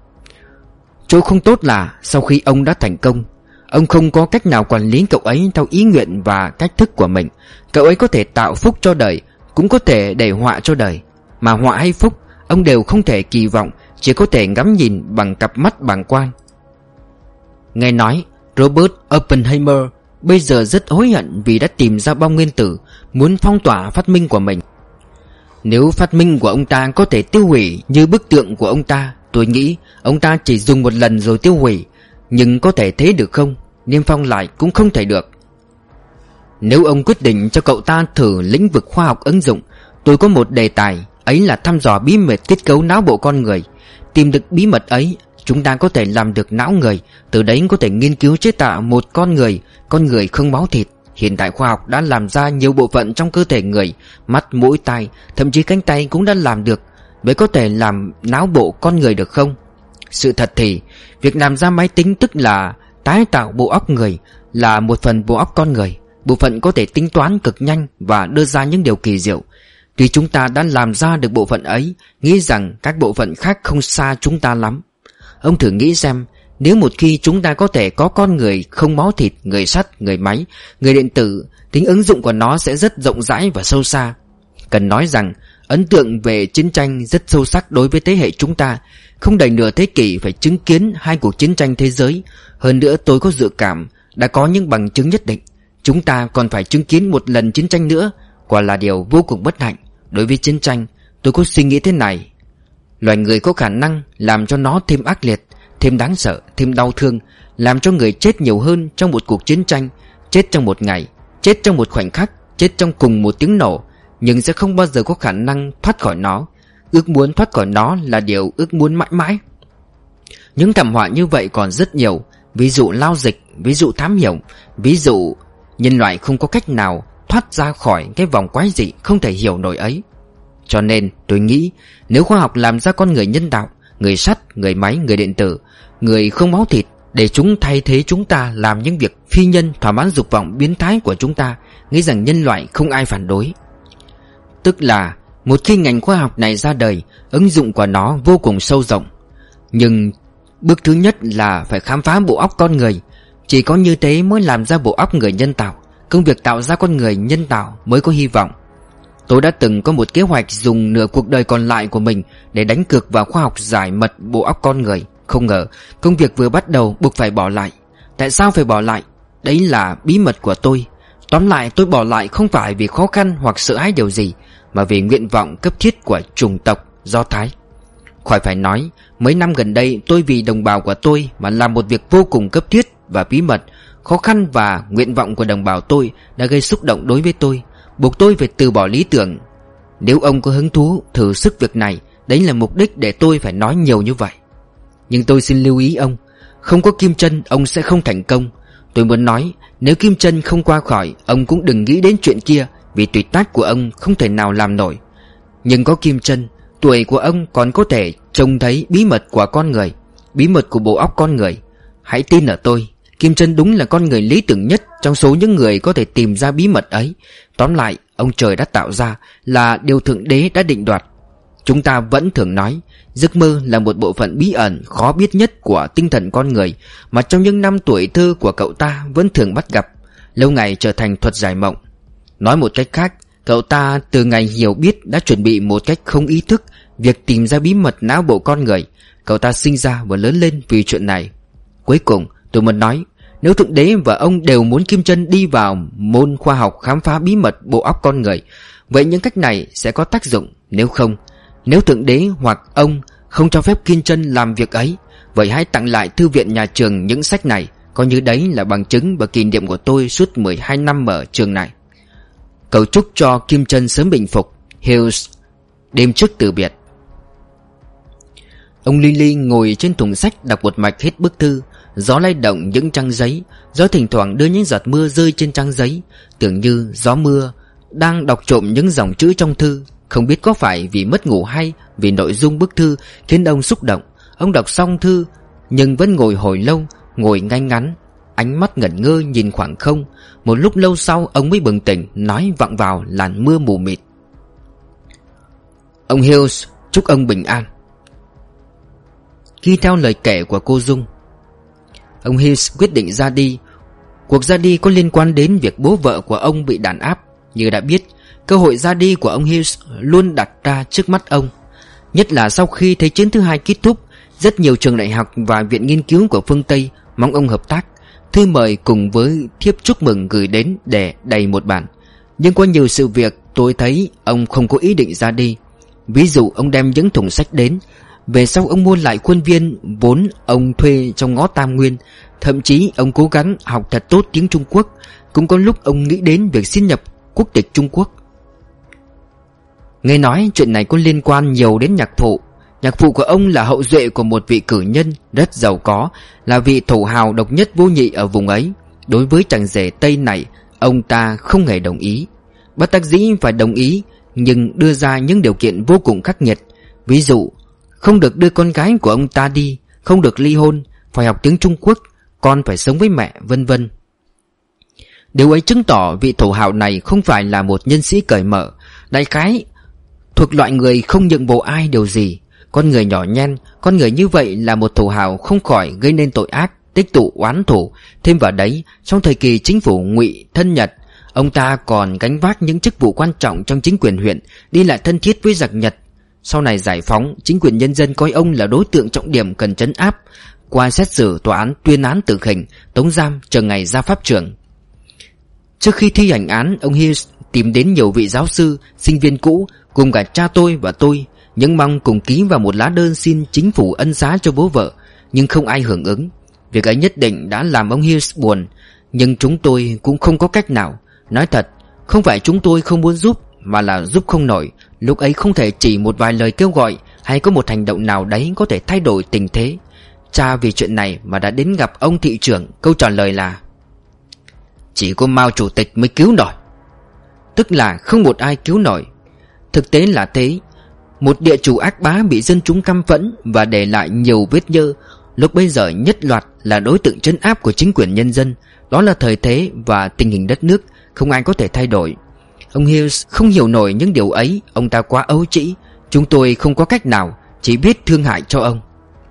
Chỗ không tốt là sau khi ông đã thành công, ông không có cách nào quản lý cậu ấy theo ý nguyện và cách thức của mình. Cậu ấy có thể tạo phúc cho đời, cũng có thể để họa cho đời. Mà họa hay phúc, ông đều không thể kỳ vọng, chỉ có thể ngắm nhìn bằng cặp mắt bàng quan. Nghe nói Robert Oppenheimer bây giờ rất hối hận vì đã tìm ra bom nguyên tử, muốn phong tỏa phát minh của mình. Nếu phát minh của ông ta có thể tiêu hủy như bức tượng của ông ta, tôi nghĩ ông ta chỉ dùng một lần rồi tiêu hủy. Nhưng có thể thế được không? Niêm phong lại cũng không thể được. Nếu ông quyết định cho cậu ta thử lĩnh vực khoa học ứng dụng, tôi có một đề tài, ấy là thăm dò bí mật kết cấu não bộ con người. Tìm được bí mật ấy, chúng ta có thể làm được não người, từ đấy có thể nghiên cứu chế tạo một con người, con người không máu thịt. Hiện tại khoa học đã làm ra nhiều bộ phận trong cơ thể người, mắt, mũi, tai, thậm chí cánh tay cũng đã làm được. Vậy có thể làm não bộ con người được không? Sự thật thì, việc làm ra máy tính tức là tái tạo bộ óc người, là một phần bộ óc con người. Bộ phận có thể tính toán cực nhanh và đưa ra những điều kỳ diệu. Tuy chúng ta đã làm ra được bộ phận ấy, nghĩ rằng các bộ phận khác không xa chúng ta lắm. Ông thử nghĩ xem, nếu một khi chúng ta có thể có con người không máu thịt, người sắt, người máy, người điện tử, tính ứng dụng của nó sẽ rất rộng rãi và sâu xa. Cần nói rằng, ấn tượng về chiến tranh rất sâu sắc đối với thế hệ chúng ta. Không đầy nửa thế kỷ phải chứng kiến hai cuộc chiến tranh thế giới. Hơn nữa tôi có dự cảm đã có những bằng chứng nhất định. Chúng ta còn phải chứng kiến một lần chiến tranh nữa. Quả là điều vô cùng bất hạnh. Đối với chiến tranh, tôi có suy nghĩ thế này: loài người có khả năng làm cho nó thêm ác liệt, thêm đáng sợ, thêm đau thương, làm cho người chết nhiều hơn trong một cuộc chiến tranh. Chết trong một ngày, chết trong một khoảnh khắc, chết trong cùng một tiếng nổ, nhưng sẽ không bao giờ có khả năng thoát khỏi nó. Ước muốn thoát khỏi nó là điều ước muốn mãi mãi. Những thảm họa như vậy còn rất nhiều. Ví dụ lao dịch, ví dụ thám hiểm, ví dụ nhân loại không có cách nào thoát ra khỏi cái vòng quái dị không thể hiểu nổi ấy. Cho nên tôi nghĩ, nếu khoa học làm ra con người nhân tạo, người sắt, người máy, người điện tử, người không máu thịt, để chúng thay thế chúng ta làm những việc phi nhân thỏa mãn dục vọng biến thái của chúng ta, nghĩ rằng nhân loại không ai phản đối. Tức là một khi ngành khoa học này ra đời, ứng dụng của nó vô cùng sâu rộng. Nhưng bước thứ nhất là phải khám phá bộ óc con người. Chỉ có như thế mới làm ra bộ óc người nhân tạo. Công việc tạo ra con người nhân tạo mới có hy vọng. Tôi đã từng có một kế hoạch dùng nửa cuộc đời còn lại của mình để đánh cược vào khoa học giải mật bộ óc con người. Không ngờ công việc vừa bắt đầu buộc phải bỏ lại. Tại sao phải bỏ lại? Đấy là bí mật của tôi. Tóm lại, tôi bỏ lại không phải vì khó khăn hoặc sợ hãi điều gì, mà vì nguyện vọng cấp thiết của chủng tộc Do Thái. Khỏi phải nói, mấy năm gần đây tôi vì đồng bào của tôi mà làm một việc vô cùng cấp thiết và bí mật. Khó khăn và nguyện vọng của đồng bào tôi đã gây xúc động đối với tôi, buộc tôi phải từ bỏ lý tưởng. Nếu ông có hứng thú thử sức việc này, đấy là mục đích để tôi phải nói nhiều như vậy. Nhưng tôi xin lưu ý ông, không có kim chân ông sẽ không thành công. Tôi muốn nói, nếu kim chân không qua khỏi, ông cũng đừng nghĩ đến chuyện kia, vì tuổi tác của ông không thể nào làm nổi. Nhưng có kim chân, tuổi của ông còn có thể trông thấy bí mật của con người, bí mật của bộ óc con người. Hãy tin ở tôi, kim chân đúng là con người lý tưởng nhất trong số những người có thể tìm ra bí mật ấy. Tóm lại, ông trời đã tạo ra, là điều Thượng Đế đã định đoạt. Chúng ta vẫn thường nói, giấc mơ là một bộ phận bí ẩn khó biết nhất của tinh thần con người, mà trong những năm tuổi thơ của cậu ta vẫn thường bắt gặp, lâu ngày trở thành thuật giải mộng. Nói một cách khác, cậu ta từ ngày hiểu biết đã chuẩn bị một cách không ý thức việc tìm ra bí mật não bộ con người. Cậu ta sinh ra và lớn lên vì chuyện này. Cuối cùng, tôi muốn nói, nếu Thượng Đế và ông đều muốn kim chân đi vào môn khoa học khám phá bí mật bộ óc con người, vậy những cách này sẽ có tác dụng. Nếu không, nếu Thượng Đế hoặc ông không cho phép kim chân làm việc ấy, vậy hãy tặng lại thư viện nhà trường những sách này, coi như đấy là bằng chứng và kỷ niệm của tôi suốt mười hai năm ở trường này. Cầu chúc cho kim chân sớm bình phục. Hughes. Đêm trước từ biệt. Ông Lily ngồi trên thùng sách đọc một mạch hết bức thư. Gió lay động những trang giấy, gió thỉnh thoảng đưa những giọt mưa rơi trên trang giấy, tưởng như gió mưa đang đọc trộm những dòng chữ trong thư. Không biết có phải vì mất ngủ hay vì nội dung bức thư khiến ông xúc động. Ông đọc xong thư nhưng vẫn ngồi hồi lâu, ngồi ngay ngắn, ánh mắt ngẩn ngơ nhìn khoảng không. Một lúc lâu sau ông mới bừng tỉnh, nói vọng vào làn mưa mù mịt: Ông Hughes, Chúc ông bình an. Ghi theo lời kể của cô Dung, ông Hughes quyết định ra đi. Cuộc ra đi có liên quan đến việc bố vợ của ông bị đàn áp. Như đã biết, cơ hội ra đi của ông Hughes luôn đặt ra trước mắt ông. Nhất là sau khi Thế chiến thứ hai kết thúc, rất nhiều trường đại học và viện nghiên cứu của phương Tây mong ông hợp tác. Thư mời cùng với thiếp chúc mừng gửi đến để đầy một bản. Nhưng có nhiều sự việc tôi thấy ông không có ý định ra đi. Ví dụ ông đem những thùng sách đến. Về sau ông mua lại khuôn viên vốn ông thuê trong ngõ Tam Nguyên. Thậm chí ông cố gắng học thật tốt tiếng Trung Quốc. Cũng có lúc ông nghĩ đến việc xin nhập quốc tịch Trung Quốc. Nghe nói chuyện này có liên quan nhiều đến nhạc phụ. Nhạc phụ của ông là hậu duệ của một vị cử nhân rất giàu có, là vị thổ hào độc nhất vô nhị ở vùng ấy. Đối với chàng rể Tây này, ông ta không hề đồng ý. Bất đắc dĩ phải đồng ý, nhưng đưa ra những điều kiện vô cùng khắc nghiệt. Ví dụ, không được đưa con gái của ông ta đi, không được ly hôn, phải học tiếng Trung Quốc, con phải sống với mẹ, vân vân. Điều ấy chứng tỏ vị thổ hào này không phải là một nhân sĩ cởi mở. Đại khái thuộc loại người không nhượng bộ ai điều gì. Con người nhỏ nhen, con người như vậy là một thổ hào không khỏi gây nên tội ác, tích tụ oán thù. Thêm vào đấy, trong thời kỳ chính phủ Ngụy thân Nhật, ông ta còn gánh vác những chức vụ quan trọng trong chính quyền huyện, đi lại thân thiết với giặc Nhật. Sau này giải phóng, chính quyền nhân dân coi ông là đối tượng trọng điểm cần trấn áp. Qua xét xử, tòa án tuyên án tử hình, tống giam, chờ ngày ra pháp trường. Trước khi thi hành án, ông Hughes tìm đến nhiều vị giáo sư, sinh viên cũ, cùng cả cha tôi và tôi, những mong cùng ký vào một lá đơn xin chính phủ ân xá cho bố vợ. Nhưng không ai hưởng ứng. Việc ấy nhất định đã làm ông Hughes buồn. Nhưng chúng tôi cũng không có cách nào. Nói thật, không phải chúng tôi không muốn giúp, mà là giúp không nổi. Lúc ấy không thể chỉ một vài lời kêu gọi hay có một hành động nào đấy có thể thay đổi tình thế. Cha vì chuyện này mà đã đến gặp ông thị trưởng. Câu trả lời là chỉ có Mao chủ tịch mới cứu nổi. Tức là không một ai cứu nổi. Thực tế là thế. Một địa chủ ác bá bị dân chúng căm phẫn và để lại nhiều vết nhơ, lúc bấy giờ nhất loạt là đối tượng trấn áp của chính quyền nhân dân. Đó là thời thế và tình hình đất nước, không ai có thể thay đổi. Ông Hughes không hiểu nổi những điều ấy. Ông ta quá ấu trĩ. Chúng tôi không có cách nào, chỉ biết thương hại cho ông.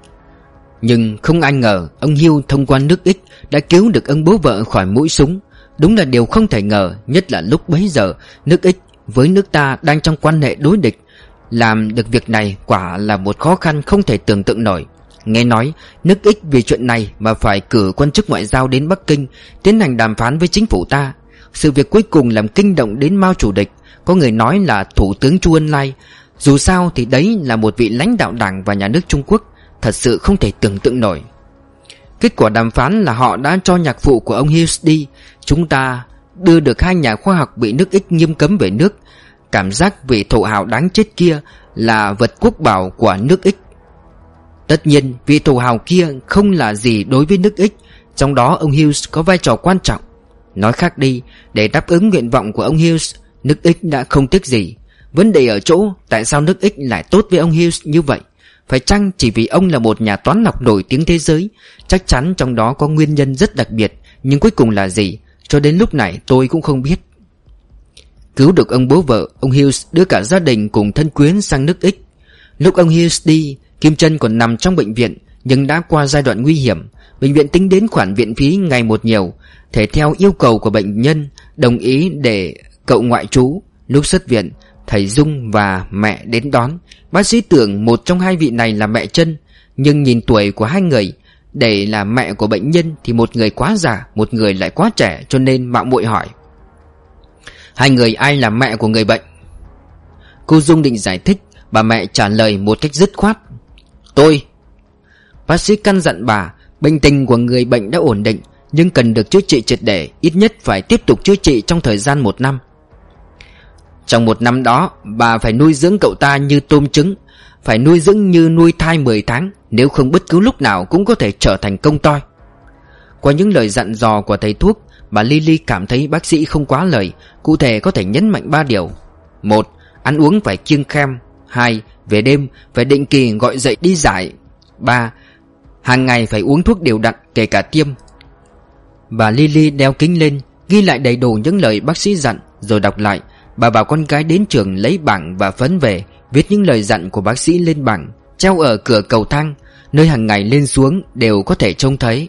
Nhưng không ai ngờ ông Hughes thông qua nước Ích đã cứu được ông bố vợ khỏi mũi súng. Đúng là điều không thể ngờ. Nhất là lúc bấy giờ nước Ích với nước ta đang trong quan hệ đối địch. Làm được việc này quả là một khó khăn không thể tưởng tượng nổi. Nghe nói nước Ích vì chuyện này mà phải cử quan chức ngoại giao đến Bắc Kinh tiến hành đàm phán với chính phủ ta. Sự việc cuối cùng làm kinh động đến Mao chủ tịch. Có người nói là Thủ tướng Chu Ân Lai. Dù sao thì đấy là một vị lãnh đạo đảng và nhà nước Trung Quốc. Thật sự không thể tưởng tượng nổi. Kết quả đàm phán là họ đã cho nhạc phụ của ông Hughes đi. Chúng ta đưa được hai nhà khoa học bị nước Ích nghiêm cấm về nước. Cảm giác vị thổ hào đáng chết kia là vật quốc bảo của nước Ích. Tất nhiên vị thổ hào kia không là gì đối với nước Ích. Trong đó ông Hughes có vai trò quan trọng. Nói khác đi, để đáp ứng nguyện vọng của ông Hughes, nước Ích đã không tiếc gì. Vấn đề ở chỗ tại sao nước Ích lại tốt với ông Hughes như vậy? Phải chăng chỉ vì ông là một nhà toán học nổi tiếng thế giới? Chắc chắn trong đó có nguyên nhân rất đặc biệt. Nhưng cuối cùng là gì? Cho đến lúc này tôi cũng không biết. Cứu được ông bố vợ, ông Hughes đưa cả gia đình cùng thân quyến sang nước Ích. Lúc ông Hughes đi, Kim Trân còn nằm trong bệnh viện, nhưng đã qua giai đoạn nguy hiểm. Bệnh viện tính đến khoản viện phí ngày một nhiều. Thể theo yêu cầu của bệnh nhân, đồng ý để cậu ngoại trú. Lúc xuất viện, thầy Dung và mẹ đến đón. Bác sĩ tưởng một trong hai vị này là mẹ Trân, nhưng nhìn tuổi của hai người, để là mẹ của bệnh nhân thì một người quá già, một người lại quá trẻ, cho nên mạo muội hỏi: hai người ai là mẹ của người bệnh? Cô Dung định giải thích, bà mẹ trả lời một cách dứt khoát: tôi. Bác sĩ căn dặn bà, bệnh tình của người bệnh đã ổn định, nhưng cần được chữa trị triệt để, ít nhất phải tiếp tục chữa trị trong thời gian một năm. Trong một năm đó, bà phải nuôi dưỡng cậu ta như tôm trứng, phải nuôi dưỡng như nuôi thai mười tháng, nếu không bất cứ lúc nào cũng có thể trở thành công toi. Qua những lời dặn dò của thầy thuốc, bà Lily cảm thấy bác sĩ không quá lời. Cụ thể có thể nhấn mạnh ba điều: một. Ăn uống phải kiêng khem. Hai. Về đêm phải định kỳ gọi dậy đi giải. Ba. Hàng ngày phải uống thuốc đều đặn, kể cả tiêm. Bà Lily đeo kính lên, ghi lại đầy đủ những lời bác sĩ dặn, rồi đọc lại. Bà bảo con gái đến trường lấy bảng và phấn về, viết những lời dặn của bác sĩ lên bảng, treo ở cửa cầu thang, nơi hàng ngày lên xuống đều có thể trông thấy.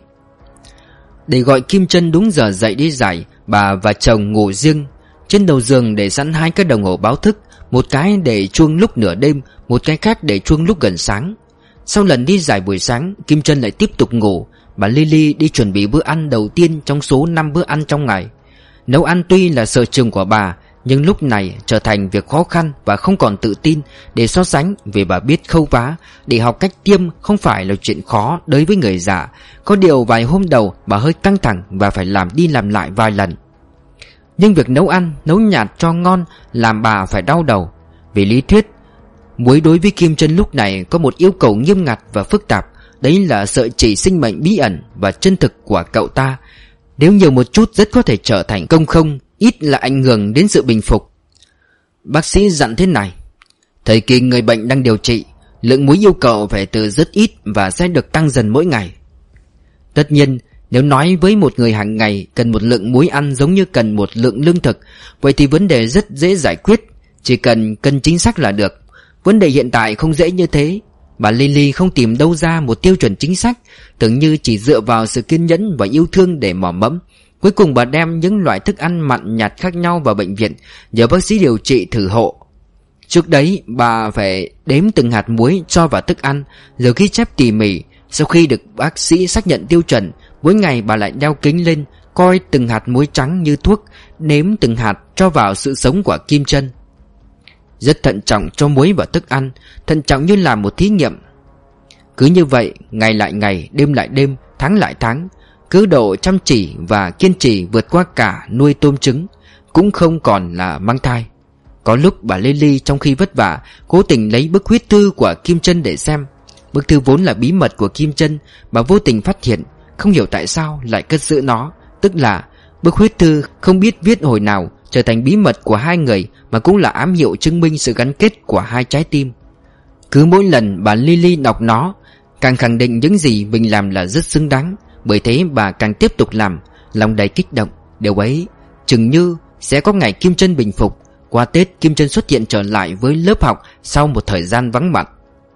Để gọi Kim Trân đúng giờ dậy đi giải, bà và chồng ngủ riêng. Trên đầu giường để sẵn hai cái đồng hồ báo thức, một cái để chuông lúc nửa đêm, một cái khác để chuông lúc gần sáng. Sau lần đi giải buổi sáng, Kim Trân lại tiếp tục ngủ. Bà Lily đi chuẩn bị bữa ăn đầu tiên trong số năm bữa ăn trong ngày. Nấu ăn tuy là sở trường của bà, nhưng lúc này trở thành việc khó khăn và không còn tự tin để so sánh, vì bà biết khâu vá để học cách tiêm không phải là chuyện khó đối với người già. Có điều vài hôm đầu bà hơi căng thẳng và phải làm đi làm lại vài lần. Nhưng việc nấu ăn, nấu nhạt cho ngon làm bà phải đau đầu. Vì lý thuyết, muối đối với Kim Trân lúc này có một yêu cầu nghiêm ngặt và phức tạp. Đấy là sợi chỉ sinh mệnh bí ẩn và chân thực của cậu ta. Nếu nhiều một chút rất có thể trở thành công không, ít là ảnh hưởng đến sự bình phục. Bác sĩ dặn thế này: thời kỳ người bệnh đang điều trị, lượng muối yêu cầu phải từ rất ít và sẽ được tăng dần mỗi ngày. Tất nhiên, nếu nói với một người hàng ngày cần một lượng muối ăn giống như cần một lượng lương thực, vậy thì vấn đề rất dễ giải quyết, chỉ cần cân chính xác là được. Vấn đề hiện tại không dễ như thế. Bà Lily không tìm đâu ra một tiêu chuẩn chính xác, tưởng như chỉ dựa vào sự kiên nhẫn và yêu thương để mò mẫm. Cuối cùng bà đem những loại thức ăn mặn nhạt khác nhau vào bệnh viện, nhờ bác sĩ điều trị thử hộ. Trước đấy bà phải đếm từng hạt muối cho vào thức ăn, rồi ghi chép tỉ mỉ. Sau khi được bác sĩ xác nhận tiêu chuẩn, mỗi ngày bà lại đeo kính lên, coi từng hạt muối trắng như thuốc, nếm từng hạt cho vào sự sống của Kim Trân. Rất thận trọng cho muối vào thức ăn, thận trọng như làm một thí nghiệm. Cứ như vậy, ngày lại ngày, đêm lại đêm, tháng lại tháng. Cứ độ chăm chỉ và kiên trì vượt qua cả nuôi tôm trứng, cũng không còn là mang thai. Có lúc bà Lily trong khi vất vả cố tình lấy bức huyết thư của Kim Trân để xem. Bức thư vốn là bí mật của Kim Trân, bà vô tình phát hiện, không hiểu tại sao lại cất giữ nó. Tức là bức huyết thư không biết viết hồi nào trở thành bí mật của hai người, mà cũng là ám hiệu chứng minh sự gắn kết của hai trái tim. Cứ mỗi lần bà Lily đọc nó, càng khẳng định những gì mình làm là rất xứng đáng. Bởi thế bà càng tiếp tục làm, lòng đầy kích động. Điều ấy chừng như sẽ có ngày Kim Trân bình phục. Qua Tết, Kim Trân xuất hiện trở lại với lớp học sau một thời gian vắng mặt.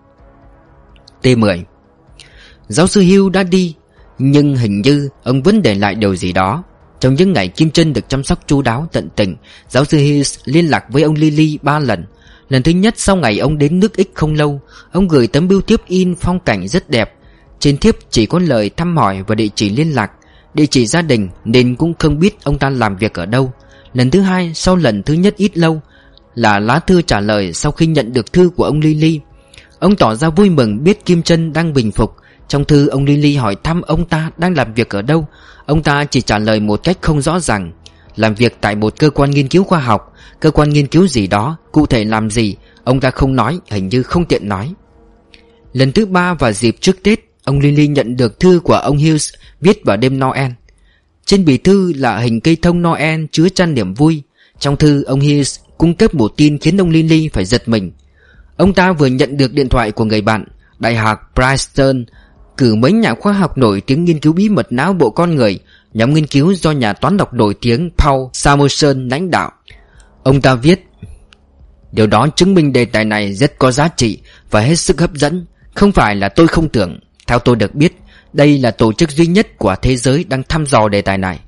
T mười. Giáo sư Hill đã đi, nhưng hình như ông vẫn để lại điều gì đó. Trong những ngày Kim Trân được chăm sóc chu đáo tận tình, giáo sư Hill liên lạc với ông Lily ba lần. Lần thứ nhất sau ngày ông đến nước Ích không lâu, ông gửi tấm bưu thiếp in phong cảnh rất đẹp. Trên thiếp chỉ có lời thăm hỏi và địa chỉ liên lạc, địa chỉ gia đình, nên cũng không biết ông ta làm việc ở đâu. Lần thứ hai sau lần thứ nhất ít lâu là lá thư trả lời sau khi nhận được thư của ông Lily. Ông tỏ ra vui mừng biết Kim Trân đang bình phục. Trong thư ông Lily hỏi thăm ông ta đang làm việc ở đâu. Ông ta chỉ trả lời một cách không rõ ràng: làm việc tại một cơ quan nghiên cứu khoa học. Cơ quan nghiên cứu gì đó, cụ thể làm gì ông ta không nói, hình như không tiện nói. Lần thứ ba vào dịp trước Tết, ông Lily nhận được thư của ông Hughes viết vào đêm Noel. Trên bìa thư là hình cây thông Noel chứa chan niềm vui. Trong thư, ông Hughes cung cấp một tin khiến ông Lily phải giật mình. Ông ta vừa nhận được điện thoại của người bạn, Đại học Princeton, cử mấy nhà khoa học nổi tiếng nghiên cứu bí mật não bộ con người, nhóm nghiên cứu do nhà toán học nổi tiếng Paul Samuelson lãnh đạo. Ông ta viết: điều đó chứng minh đề tài này rất có giá trị và hết sức hấp dẫn. Không phải là tôi không tưởng. Theo tôi được biết, đây là tổ chức duy nhất của thế giới đang thăm dò đề tài này.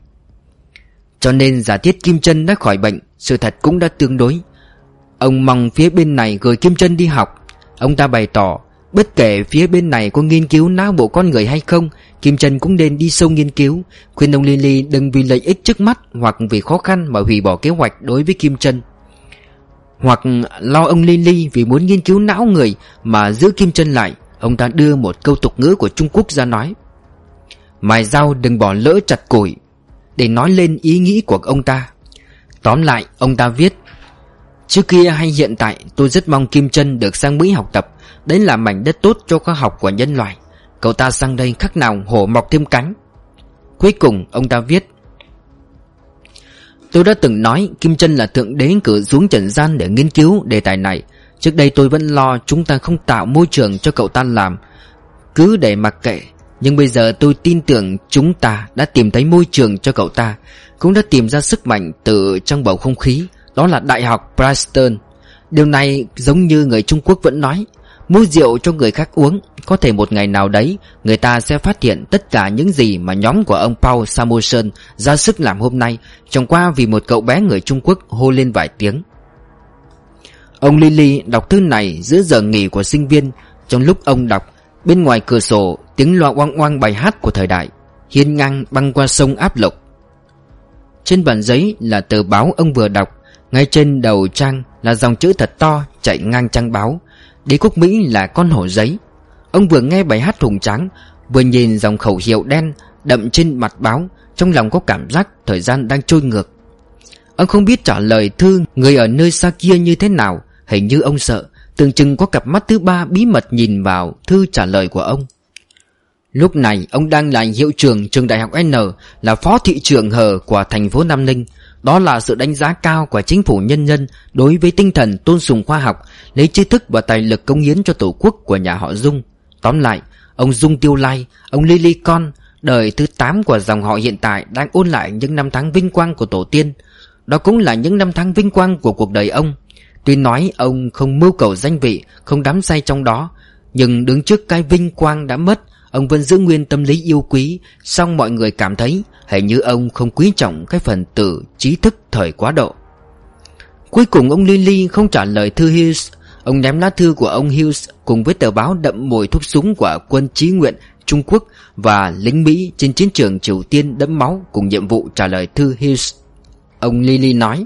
Cho nên giả thiết Kim Trân đã khỏi bệnh, sự thật cũng đã tương đối. Ông mong phía bên này gửi Kim Trân đi học. Ông ta bày tỏ bất kể phía bên này có nghiên cứu não bộ con người hay không, Kim Trân cũng nên đi sâu nghiên cứu. Khuyên ông Lily đừng vì lợi ích trước mắt hoặc vì khó khăn mà hủy bỏ kế hoạch đối với Kim Trân, hoặc lo ông Lily vì muốn nghiên cứu não người mà giữ Kim Trân lại. Ông ta đưa một câu tục ngữ của Trung Quốc ra nói: mài dao đừng bỏ lỡ chặt củi, để nói lên ý nghĩ của ông ta. Tóm lại, ông ta viết: trước kia hay hiện tại, tôi rất mong Kim Trân được sang Mỹ học tập. Đấy là mảnh đất tốt cho khoa học của nhân loại. Cậu ta sang đây khác nào hổ mọc thêm cánh. Cuối cùng ông ta viết: tôi đã từng nói Kim Trân là thượng đế cử xuống trần gian để nghiên cứu đề tài này. Trước đây tôi vẫn lo chúng ta không tạo môi trường cho cậu ta làm, cứ để mặc kệ. Nhưng bây giờ tôi tin tưởng chúng ta đã tìm thấy môi trường cho cậu ta, cũng đã tìm ra sức mạnh từ trong bầu không khí. Đó là Đại học Princeton. Điều này giống như người Trung Quốc vẫn nói, mua rượu cho người khác uống. Có thể một ngày nào đấy người ta sẽ phát hiện tất cả những gì mà nhóm của ông Paul Samuelson ra sức làm hôm nay chẳng qua vì một cậu bé người Trung Quốc hô lên vài tiếng. Ông Lily đọc thư này giữa giờ nghỉ của sinh viên. Trong lúc ông đọc, bên ngoài cửa sổ tiếng loa oang oang bài hát của thời đại hiên ngang băng qua sông Áp Lục. Trên bản giấy là tờ báo ông vừa đọc. Ngay trên đầu trang là dòng chữ thật to chạy ngang trang báo: Đế quốc Mỹ là con hổ giấy. Ông vừa nghe bài hát hùng tráng, vừa nhìn dòng khẩu hiệu đen đậm trên mặt báo, trong lòng có cảm giác thời gian đang trôi ngược. Ông không biết trả lời thư người ở nơi xa kia như thế nào. Hình như ông sợ, tưởng chừng có cặp mắt thứ ba bí mật nhìn vào thư trả lời của ông. Lúc này ông đang là hiệu trưởng trường đại học N, là phó thị trưởng hờ của thành phố Nam Ninh. Đó là sự đánh giá cao của chính phủ nhân dân đối với tinh thần tôn sùng khoa học, lấy tri thức và tài lực cống hiến cho tổ quốc của nhà họ Dung. Tóm lại, ông Dung Tiêu Lai, ông Lily Con, đời thứ tám của dòng họ hiện tại, đang ôn lại những năm tháng vinh quang của tổ tiên. Đó cũng là những năm tháng vinh quang của cuộc đời ông. Tuy nói ông không mưu cầu danh vị, không đắm say trong đó, nhưng đứng trước cái vinh quang đã mất, ông vẫn giữ nguyên tâm lý yêu quý. Song mọi người cảm thấy hình như ông không quý trọng cái phần tử trí thức thời quá độ. Cuối cùng ông Lily không trả lời thư Hughes. Ông ném lá thư của ông Hughes cùng với tờ báo đậm mùi thuốc súng của quân chí nguyện Trung Quốc và lính Mỹ trên chiến trường Triều Tiên đẫm máu cùng nhiệm vụ trả lời thư Hughes. Ông Lily nói: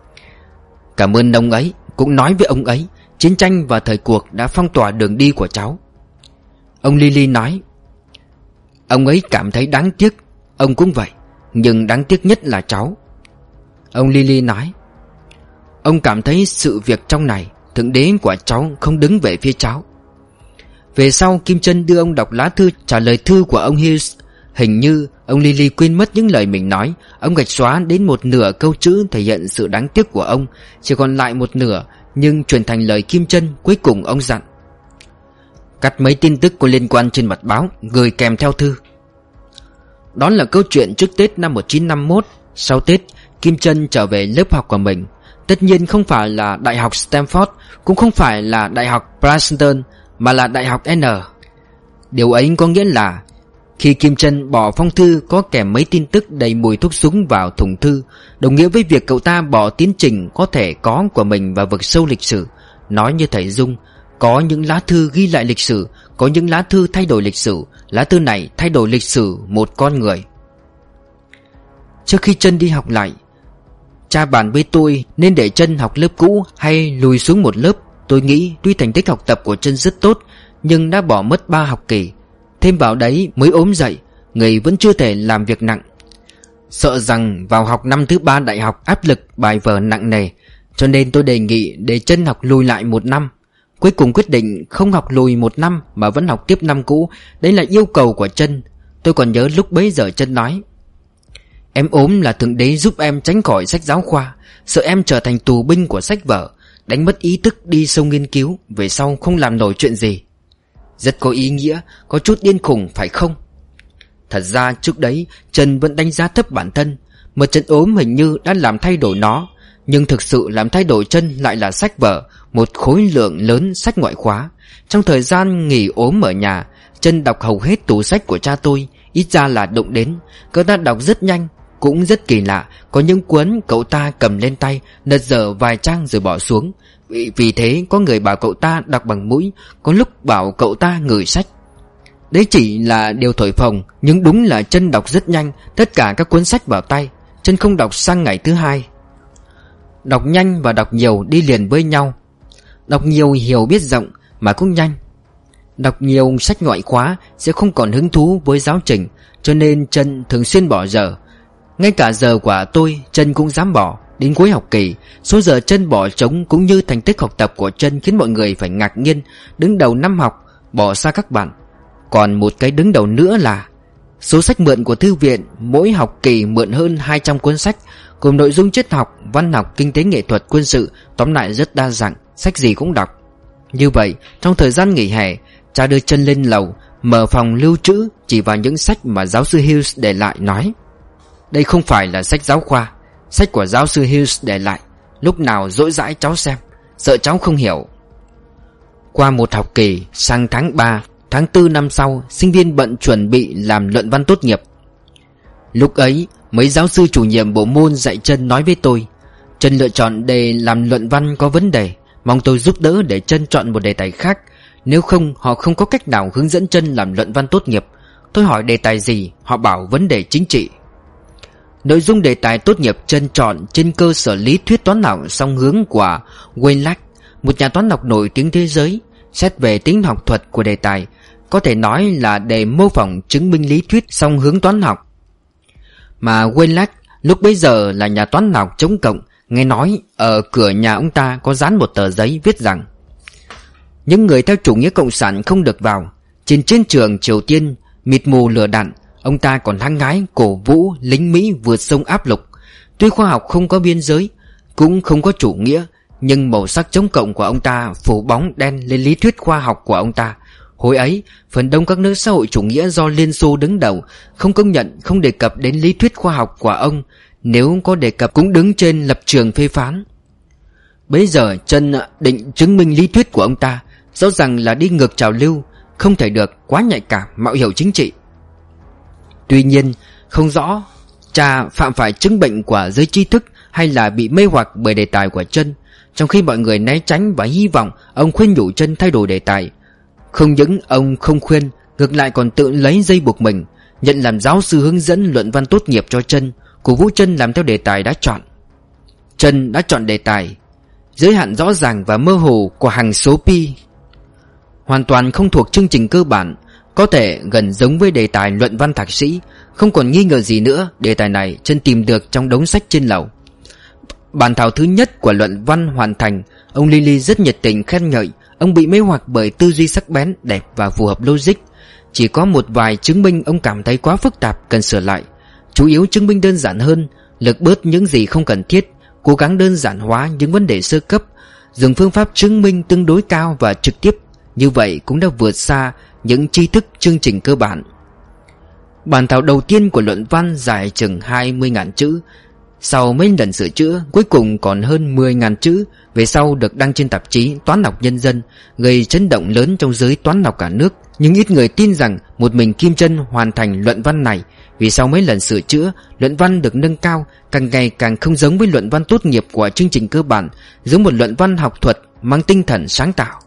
Cảm ơn ông ấy, cũng nói với ông ấy chiến tranh và thời cuộc đã phong tỏa đường đi của cháu. Ông Lily nói: Ông ấy cảm thấy đáng tiếc. Ông cũng vậy, nhưng đáng tiếc nhất là cháu. Ông Lily nói: Ông cảm thấy sự việc trong này thượng đế của cháu không đứng về phía cháu. Về sau Kim Trân đưa ông đọc lá thư trả lời thư của ông Hughes. Hình như ông Lily quên mất những lời mình nói. Ông gạch xóa đến một nửa câu chữ thể hiện sự đáng tiếc của ông, chỉ còn lại một nửa nhưng chuyển thành lời Kim Trân. Cuối cùng ông dặn: Cắt mấy tin tức có liên quan trên mặt báo, gửi kèm theo thư. Đó là câu chuyện trước Tết năm một nghìn chín trăm năm mươi mốt. Sau Tết, Kim Trân trở về lớp học của mình. Tất nhiên không phải là Đại học Stanford, cũng không phải là Đại học Princeton, mà là Đại học N. Điều ấy có nghĩa là khi Kim Trân bỏ phong thư có kèm mấy tin tức đầy mùi thuốc súng vào thùng thư, đồng nghĩa với việc cậu ta bỏ tiến trình có thể có của mình vào vực sâu lịch sử. Nói như thầy Dung, có những lá thư ghi lại lịch sử, có những lá thư thay đổi lịch sử. Lá thư này thay đổi lịch sử một con người. Trước khi Trân đi học lại, cha bàn với tôi nên để Trân học lớp cũ hay lùi xuống một lớp. Tôi nghĩ tuy thành tích học tập của Trân rất tốt, nhưng đã bỏ mất ba học kỳ. Thêm vào đấy mới ốm dậy, người vẫn chưa thể làm việc nặng. Sợ rằng vào học năm thứ ba đại học áp lực bài vở nặng nề, cho nên tôi đề nghị để Trân học lùi lại một năm. Cuối cùng quyết định không học lùi một năm mà vẫn học tiếp năm cũ. Đấy là yêu cầu của Trân. Tôi còn nhớ lúc bấy giờ Trân nói: Em ốm là thượng đế giúp em tránh khỏi sách giáo khoa, sợ em trở thành tù binh của sách vở, đánh mất ý thức đi sâu nghiên cứu, về sau không làm nổi chuyện gì. Rất có ý nghĩa, có chút điên khùng phải không? Thật ra trước đấy Trân vẫn đánh giá thấp bản thân. Một trận ốm hình như đã làm thay đổi nó, nhưng thực sự làm thay đổi Trân lại là sách vở, một khối lượng lớn sách ngoại khóa. Trong thời gian nghỉ ốm ở nhà, Trân đọc hầu hết tủ sách của cha tôi, ít ra là đụng đến. Cậu ta đọc rất nhanh, cũng rất kỳ lạ. Có những cuốn cậu ta cầm lên tay, lật dở vài trang rồi bỏ xuống. Vì, vì thế có người bảo cậu ta đọc bằng mũi, có lúc bảo cậu ta ngửi sách. Đấy chỉ là điều thổi phồng, nhưng đúng là Trân đọc rất nhanh, tất cả các cuốn sách vào tay. Trân không đọc sang ngày thứ hai. Đọc nhanh và đọc nhiều đi liền với nhau. Đọc nhiều hiểu biết rộng mà cũng nhanh. Đọc nhiều sách ngoại khóa sẽ không còn hứng thú với giáo trình, cho nên Trân thường xuyên bỏ giờ. Ngay cả giờ của tôi Trân cũng dám bỏ. Đến cuối học kỳ, số giờ Trân bỏ trống cũng như thành tích học tập của Trân khiến mọi người phải ngạc nhiên. Đứng đầu năm học, bỏ xa các bạn. Còn một cái đứng đầu nữa là số sách mượn của thư viện. Mỗi học kỳ mượn hơn hai trăm cuốn sách, gồm nội dung triết học, văn học, kinh tế, nghệ thuật, quân sự. Tóm lại rất đa dạng, sách gì cũng đọc. Như vậy, trong thời gian nghỉ hè, cha đưa Trân lên lầu, mở phòng lưu trữ, chỉ vào những sách mà giáo sư Hughes để lại, nói: Đây không phải là sách giáo khoa, sách của giáo sư Hughes để lại. Lúc nào dỗi dãi cháu xem. sợ cháu không hiểu. Qua một học kỳ, sang tháng ba, tháng tư năm sau, sinh viên bận chuẩn bị làm luận văn tốt nghiệp. Lúc ấy, mấy giáo sư chủ nhiệm bộ môn dạy Trân nói với tôi, Trân lựa chọn đề làm luận văn có vấn đề, mong tôi giúp đỡ để Trân chọn một đề tài khác. Nếu không, họ không có cách nào hướng dẫn Trân làm luận văn tốt nghiệp. Tôi hỏi đề tài gì, họ bảo vấn đề chính trị. Nội dung đề tài tốt nghiệp Trân chọn trên cơ sở lý thuyết toán học song hướng của Weinlack, một nhà toán học nổi tiếng thế giới. Xét về tính học thuật của đề tài, có thể nói là để mô phỏng chứng minh lý thuyết song hướng toán học. Mà Weinlack lúc bấy giờ là nhà toán học chống cộng. Nghe nói ở cửa nhà ông ta có dán một tờ giấy viết rằng những người theo chủ nghĩa cộng sản không được vào. Trên chiến trường Triều Tiên mịt mù lửa đạn, ông ta còn hăng hái cổ vũ lính Mỹ vượt sông áp lục. Tuy khoa học không có biên giới, cũng không có chủ nghĩa, nhưng màu sắc chống cộng của ông ta phủ bóng đen lên lý thuyết khoa học của ông ta. Hồi ấy, phần đông các nước xã hội chủ nghĩa do Liên Xô đứng đầu không công nhận, không đề cập đến lý thuyết khoa học của ông. Nếu có đề cập cũng đứng trên lập trường phê phán. Bây giờ Trân định chứng minh lý thuyết của ông ta, rõ ràng là đi ngược trào lưu, không thể được, quá nhạy cảm, mạo hiểu chính trị. Tuy nhiên, không rõ cha phạm phải chứng bệnh của giới trí thức hay là bị mê hoặc bởi đề tài của Trân. Trong khi mọi người né tránh và hy vọng ông khuyên nhủ Trân thay đổi đề tài, không những ông không khuyên, ngược lại còn tự lấy dây buộc mình, nhận làm giáo sư hướng dẫn luận văn tốt nghiệp cho Trân, cổ vũ Trân làm theo đề tài đã chọn. Trân đã chọn đề tài giới hạn rõ ràng và mơ hồ của hằng số pi, hoàn toàn không thuộc chương trình cơ bản, có thể gần giống với đề tài luận văn thạc sĩ. Không còn nghi ngờ gì nữa, đề tài này Trân tìm được trong đống sách trên lầu. Bản thảo thứ nhất của luận văn hoàn thành, ông Lilly rất nhiệt tình khen ngợi. Ông bị mê hoặc bởi tư duy sắc bén, đẹp và phù hợp logic. Chỉ có một vài chứng minh ông cảm thấy quá phức tạp, cần sửa lại. Chủ yếu chứng minh đơn giản hơn, lược bớt những gì không cần thiết, cố gắng đơn giản hóa những vấn đề sơ cấp, dùng phương pháp chứng minh tương đối cao và trực tiếp. Như vậy cũng đã vượt xa những tri thức chương trình cơ bản. Bản thảo đầu tiên của luận văn dài chừng hai mươi nghìn chữ. Sau mấy lần sửa chữa, cuối cùng còn hơn mười nghìn chữ. Về sau được đăng trên tạp chí Toán học Nhân dân, gây chấn động lớn trong giới toán học cả nước. Nhưng ít người tin rằng một mình Kim Trân hoàn thành luận văn này. Vì sau mấy lần sửa chữa, luận văn được nâng cao, càng ngày càng không giống với luận văn tốt nghiệp của chương trình cơ bản, giống một luận văn học thuật mang tinh thần sáng tạo.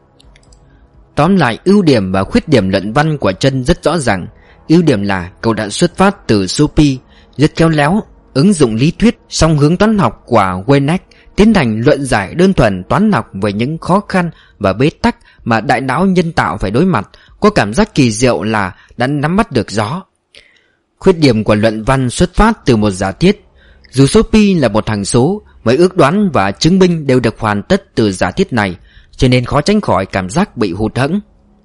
Tóm lại, ưu điểm và khuyết điểm luận văn của Trân rất rõ ràng. Ưu điểm là cậu đã xuất phát từ số pi, rất khéo léo, ứng dụng lý thuyết song hướng toán học của Weinlack, tiến hành luận giải đơn thuần toán học về những khó khăn và bế tắc mà đại não nhân tạo phải đối mặt, có cảm giác kỳ diệu là đã nắm bắt được gió. Khuyết điểm của luận văn xuất phát từ một giả thiết. Dù số pi là một hằng số, mọi ước đoán và chứng minh đều được hoàn tất từ giả thiết này, cho nên khó tránh khỏi cảm giác bị hụt hẫng.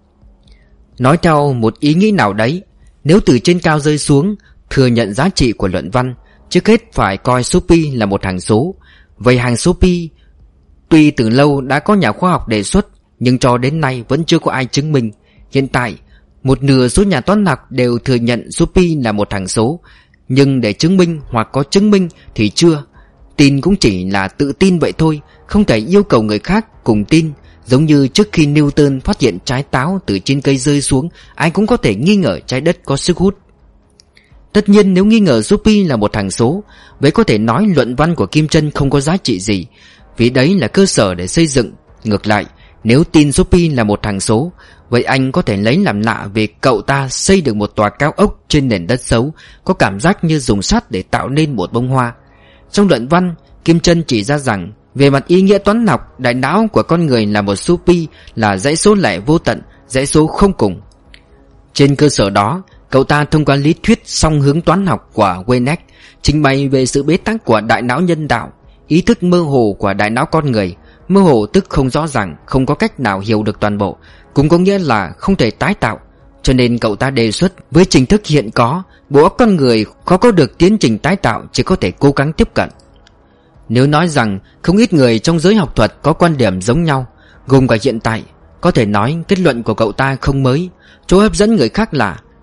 Nói theo một ý nghĩ nào đấy, nếu từ trên cao rơi xuống, thừa nhận giá trị của luận văn, trước hết phải coi số pi là một hằng số. Vậy hằng số pi tuy từ lâu đã có nhà khoa học đề xuất, nhưng cho đến nay vẫn chưa có ai chứng minh. Hiện tại, một nửa số nhà toán học đều thừa nhận số pi là một hằng số, nhưng để chứng minh hoặc có chứng minh thì chưa. Tin cũng chỉ là tự tin vậy thôi, không thể yêu cầu người khác cùng tin. Giống như trước khi Newton phát hiện trái táo từ trên cây rơi xuống, ai cũng có thể nghi ngờ trái đất có sức hút. Tất nhiên nếu nghi ngờ số pi là một hằng số, vậy có thể nói luận văn của Kim Trân không có giá trị gì, vì đấy là cơ sở để xây dựng. Ngược lại, nếu tin số pi là một hằng số, vậy anh có thể lấy làm lạ về cậu ta xây được một tòa cao ốc trên nền đất xấu, có cảm giác như dùng sắt để tạo nên một bông hoa. Trong luận văn, Kim Trân chỉ ra rằng về mặt ý nghĩa toán học, đại não của con người là một số pi, là dãy số lẻ vô tận, dãy số không cùng. Trên cơ sở đó, cậu ta thông qua lý thuyết song hướng toán học của Weinlack trình bày về sự bế tắc của đại não nhân tạo, ý thức mơ hồ của đại não con người. Mơ hồ tức không rõ ràng, không có cách nào hiểu được toàn bộ, cũng có nghĩa là không thể tái tạo. Cho nên cậu ta đề xuất với trình thức hiện có, bộ óc con người khó có được tiến trình tái tạo, chỉ có thể cố gắng tiếp cận. Nếu nói rằng không ít người trong giới học thuật có quan điểm giống nhau, gồm cả hiện tại, có thể nói kết luận của cậu ta không mới. Chỗ hấp dẫn người khác là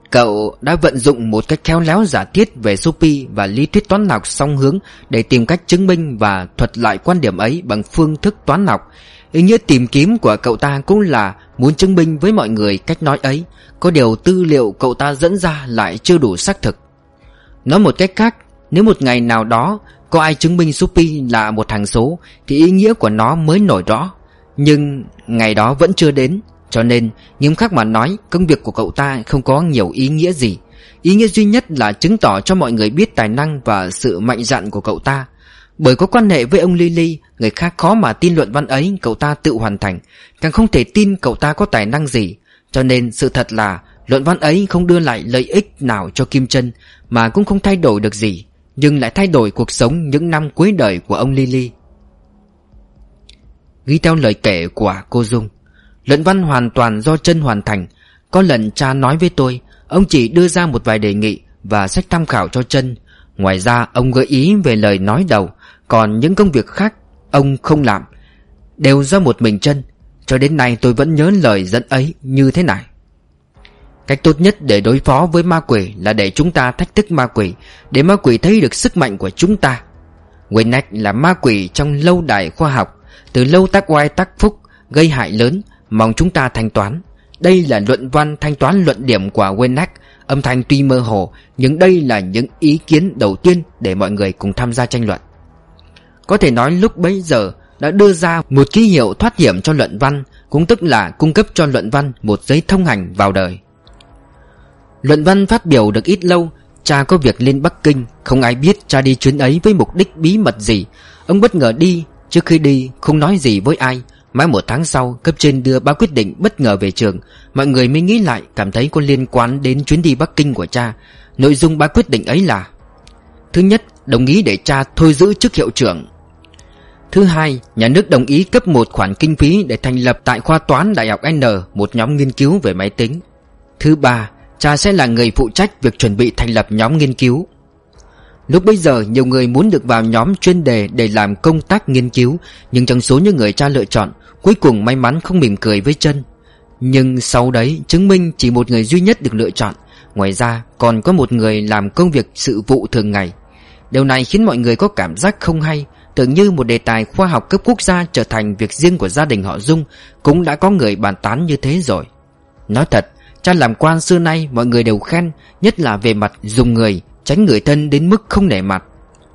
Cậu đã vận dụng một cách khéo léo giả thiết về Sophie và lý thuyết toán học song hướng để tìm cách chứng minh và thuật lại quan điểm ấy bằng phương thức toán học. Ý nghĩa tìm kiếm của cậu ta cũng là muốn chứng minh với mọi người cách nói ấy. Có điều tư liệu cậu ta dẫn ra lại chưa đủ xác thực. Nói một cách khác, nếu một ngày nào đó có ai chứng minh Sophie là một hằng số thì ý nghĩa của nó mới nổi rõ. Nhưng ngày đó vẫn chưa đến. Cho nên nghiêm khắc mà nói, công việc của cậu ta không có nhiều ý nghĩa gì. Ý nghĩa duy nhất là chứng tỏ cho mọi người biết tài năng và sự mạnh dạn của cậu ta. Bởi có quan hệ với ông Lily, người khác khó mà tin luận văn ấy cậu ta tự hoàn thành, càng không thể tin cậu ta có tài năng gì. Cho nên sự thật là luận văn ấy không đưa lại lợi ích nào cho Kim Trân, mà cũng không thay đổi được gì, nhưng lại thay đổi cuộc sống những năm cuối đời của ông Lily. Ghi theo lời kể của cô Dung, luận văn hoàn toàn do Trân hoàn thành. Có lần cha nói với tôi, ông chỉ đưa ra một vài đề nghị và sách tham khảo cho Trân. Ngoài ra ông gợi ý về lời nói đầu, còn những công việc khác ông không làm, đều do một mình Trân. Cho đến nay tôi vẫn nhớ lời dẫn ấy như thế này: cách tốt nhất để đối phó với ma quỷ là để chúng ta thách thức ma quỷ, để ma quỷ thấy được sức mạnh của chúng ta. Wayne là ma quỷ trong lâu đài khoa học, từ lâu tác oai tác phúc, gây hại lớn, mong chúng ta thanh toán. Đây là luận văn thanh toán luận điểm của Wayne. Âm thanh tuy mơ hồ, nhưng đây là những ý kiến đầu tiên để mọi người cùng tham gia tranh luận. Có thể nói lúc bấy giờ đã đưa ra một ký hiệu thoát hiểm cho luận văn, cũng tức là cung cấp cho luận văn một giấy thông hành vào đời. Luận văn phát biểu được ít lâu, cha có việc lên Bắc Kinh. Không ai biết cha đi chuyến ấy với mục đích bí mật gì. Ông bất ngờ đi, trước khi đi không nói gì với ai. Mãi một tháng sau, cấp trên đưa ba quyết định bất ngờ về trường. Mọi người mới nghĩ lại, cảm thấy có liên quan đến chuyến đi Bắc Kinh của cha. Nội dung ba quyết định ấy là: thứ nhất, đồng ý để cha thôi giữ chức hiệu trưởng. Thứ hai, nhà nước đồng ý cấp một khoản kinh phí để thành lập tại khoa toán Đại học N một nhóm nghiên cứu về máy tính. Thứ ba, cha sẽ là người phụ trách việc chuẩn bị thành lập nhóm nghiên cứu. Lúc bấy giờ nhiều người muốn được vào nhóm chuyên đề để làm công tác nghiên cứu, nhưng trong số những người cha lựa chọn, cuối cùng may mắn không mỉm cười với Trân. Nhưng sau đấy chứng minh chỉ một người duy nhất được lựa chọn. Ngoài ra còn có một người làm công việc sự vụ thường ngày. Điều này khiến mọi người có cảm giác không hay, tưởng như một đề tài khoa học cấp quốc gia trở thành việc riêng của gia đình họ Dung. Cũng đã có người bàn tán như thế rồi. Nói thật, cha làm quan xưa nay mọi người đều khen, nhất là về mặt dùng người, tránh người thân đến mức không nể mặt.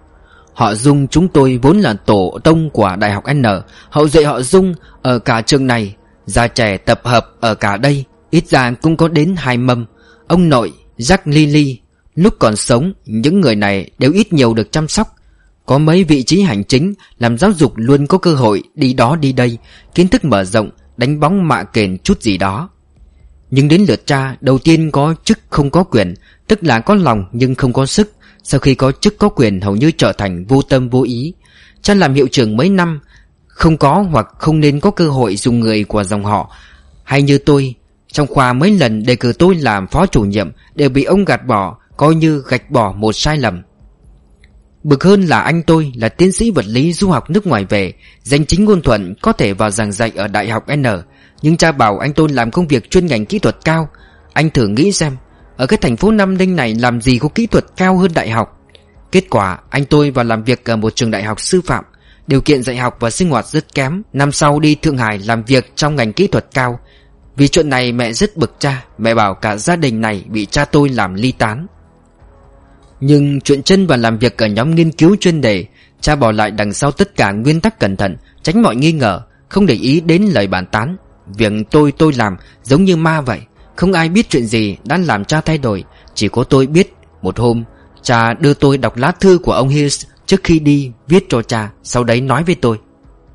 Họ Dung chúng tôi vốn là tổ tông của Đại học N, hậu duệ họ Dung ở cả trường này, già trẻ tập hợp ở cả đây, ít ra cũng có đến hai mâm. Ông nội Jack Lily lúc còn sống, những người này đều ít nhiều được chăm sóc. Có mấy vị trí hành chính, làm giáo dục luôn có cơ hội đi đó đi đây, kiến thức mở rộng, đánh bóng mạ kền chút gì đó. Nhưng đến lượt cha, đầu tiên có chức không có quyền, tức là có lòng nhưng không có sức. Sau khi có chức có quyền hầu như trở thành vô tâm vô ý. Cha làm hiệu trưởng mấy năm, không có hoặc không nên có cơ hội dùng người của dòng họ. Hay như tôi, trong khoa mấy lần đề cử tôi làm phó chủ nhiệm đều bị ông gạt bỏ, coi như gạch bỏ một sai lầm. Bực hơn là anh tôi là tiến sĩ vật lý du học nước ngoài về, danh chính ngôn thuận có thể vào giảng dạy ở Đại học N. Nhưng cha bảo anh tôi làm công việc chuyên ngành kỹ thuật cao. Anh thử nghĩ xem, ở cái thành phố Nam Ninh này làm gì có kỹ thuật cao hơn đại học. Kết quả anh tôi vào làm việc ở một trường đại học sư phạm. Điều kiện dạy học và sinh hoạt rất kém. Năm sau đi Thượng Hải làm việc trong ngành kỹ thuật cao. Vì chuyện này mẹ rất bực cha. Mẹ bảo cả gia đình này bị cha tôi làm ly tán. Nhưng chuyện Trân vào làm việc ở nhóm nghiên cứu chuyên đề, cha bỏ lại đằng sau tất cả nguyên tắc cẩn thận, tránh mọi nghi ngờ, không để ý đến lời bàn tán. Việc tôi tôi làm giống như ma vậy. Không ai biết chuyện gì đã làm cha thay đổi. Chỉ có tôi biết. Một hôm cha đưa tôi đọc lá thư của ông Hills trước khi đi, viết cho cha, sau đấy nói với tôi.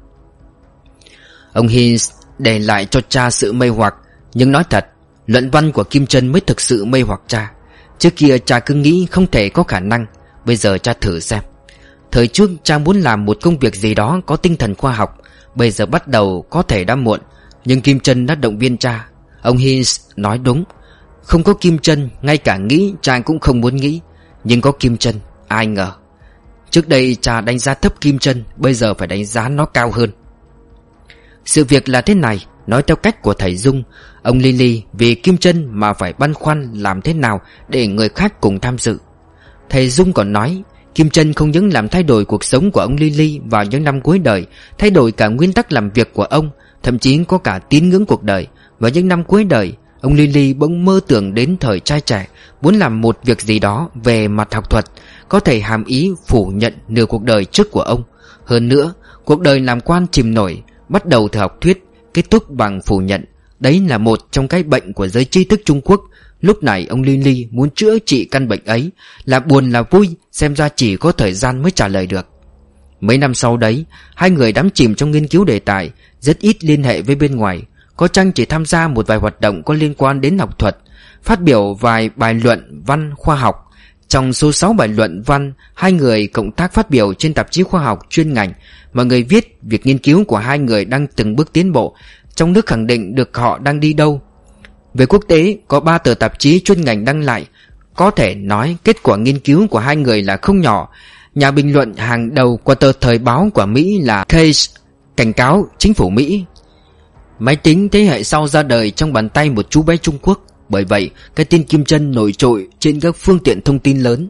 Ông Hills để lại cho cha sự mê hoặc. Nhưng nói thật, luận văn của Kim Trân mới thực sự mê hoặc cha. Trước kia cha cứ nghĩ không thể có khả năng. Bây giờ cha thử xem. Thời trước cha muốn làm một công việc gì đó có tinh thần khoa học. Bây giờ bắt đầu có thể đã muộn. Nhưng Kim Trân đã động viên cha. Ông Hills nói đúng. Không có Kim Trân, ngay cả nghĩ cha cũng không muốn nghĩ. Nhưng có Kim Trân, ai ngờ. Trước đây cha đánh giá thấp Kim Trân, bây giờ phải đánh giá nó cao hơn. Sự việc là thế này. Nói theo cách của thầy Dung, ông Lily vì Kim Chân mà phải băn khoăn làm thế nào để người khác cùng tham dự. Thầy Dung còn nói Kim Chân không những làm thay đổi cuộc sống của ông Lily vào những năm cuối đời, thay đổi cả nguyên tắc làm việc của ông, thậm chí có cả tín ngưỡng cuộc đời. Vào những năm cuối đời, ông Lily bỗng mơ tưởng đến thời trai trẻ, muốn làm một việc gì đó về mặt học thuật, có thể hàm ý phủ nhận nửa cuộc đời trước của ông. Hơn nữa, cuộc đời làm quan chìm nổi, bắt đầu từ học thuyết, kết thúc bằng phủ nhận. Đấy là một trong cái bệnh của giới tri thức Trung Quốc. Lúc này ông Lily muốn chữa trị căn bệnh ấy, là buồn là vui, xem ra chỉ có thời gian mới trả lời được. Mấy năm sau đấy, hai người đắm chìm trong nghiên cứu đề tài, rất ít liên hệ với bên ngoài. Có chăng chỉ tham gia một vài hoạt động có liên quan đến học thuật, phát biểu vài bài luận văn khoa học. Trong số sáu bài luận văn, hai người cộng tác phát biểu trên tạp chí khoa học chuyên ngành. Mọi người viết việc nghiên cứu của hai người đang từng bước tiến bộ, trong nước khẳng định được họ đang đi đâu. Về quốc tế, có ba tờ tạp chí chuyên ngành đăng lại. Có thể nói kết quả nghiên cứu của hai người là không nhỏ. Nhà bình luận hàng đầu của tờ thời báo của Mỹ là Case cảnh cáo chính phủ Mỹ. Máy tính thế hệ sau ra đời trong bàn tay một chú bé Trung Quốc. Bởi vậy, cái tên Kim Chân nổi trội trên các phương tiện thông tin lớn.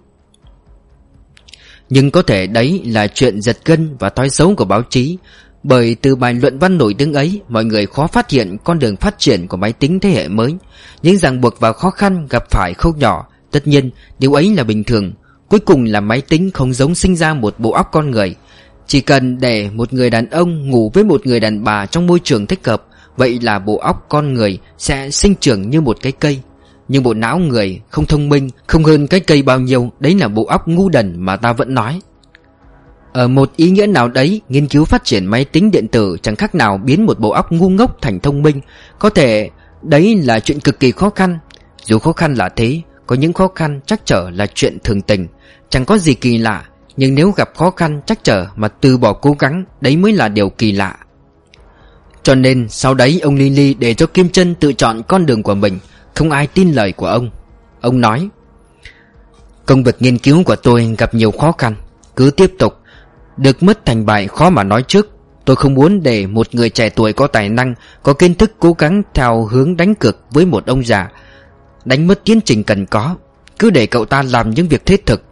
Nhưng có thể đấy là chuyện giật gân và thói xấu của báo chí. Bởi từ bài luận văn nổi tiếng ấy, mọi người khó phát hiện con đường phát triển của máy tính thế hệ mới. Những ràng buộc và khó khăn gặp phải không nhỏ. Tất nhiên, điều ấy là bình thường. Cuối cùng là máy tính không giống sinh ra một bộ óc con người. Chỉ cần để một người đàn ông ngủ với một người đàn bà trong môi trường thích hợp, vậy là bộ óc con người sẽ sinh trưởng như một cái cây. Nhưng bộ não người không thông minh, không hơn cái cây bao nhiêu. Đấy là bộ óc ngu đần mà ta vẫn nói. Ở một ý nghĩa nào đấy, nghiên cứu phát triển máy tính điện tử chẳng khác nào biến một bộ óc ngu ngốc thành thông minh. Có thể đấy là chuyện cực kỳ khó khăn. Dù khó khăn là thế, có những khó khăn trắc trở là chuyện thường tình, chẳng có gì kỳ lạ. Nhưng nếu gặp khó khăn trắc trở mà từ bỏ cố gắng, đấy mới là điều kỳ lạ. Cho nên sau đấy ông Lily để cho Kim Chân tự chọn con đường của mình. Không ai tin lời của ông. Ông nói: công việc nghiên cứu của tôi gặp nhiều khó khăn. Cứ tiếp tục, được mất thành bại khó mà nói trước. Tôi không muốn để một người trẻ tuổi có tài năng, có kiến thức cố gắng theo hướng đánh cược với một ông già, đánh mất tiến trình cần có. Cứ để cậu ta làm những việc thiết thực.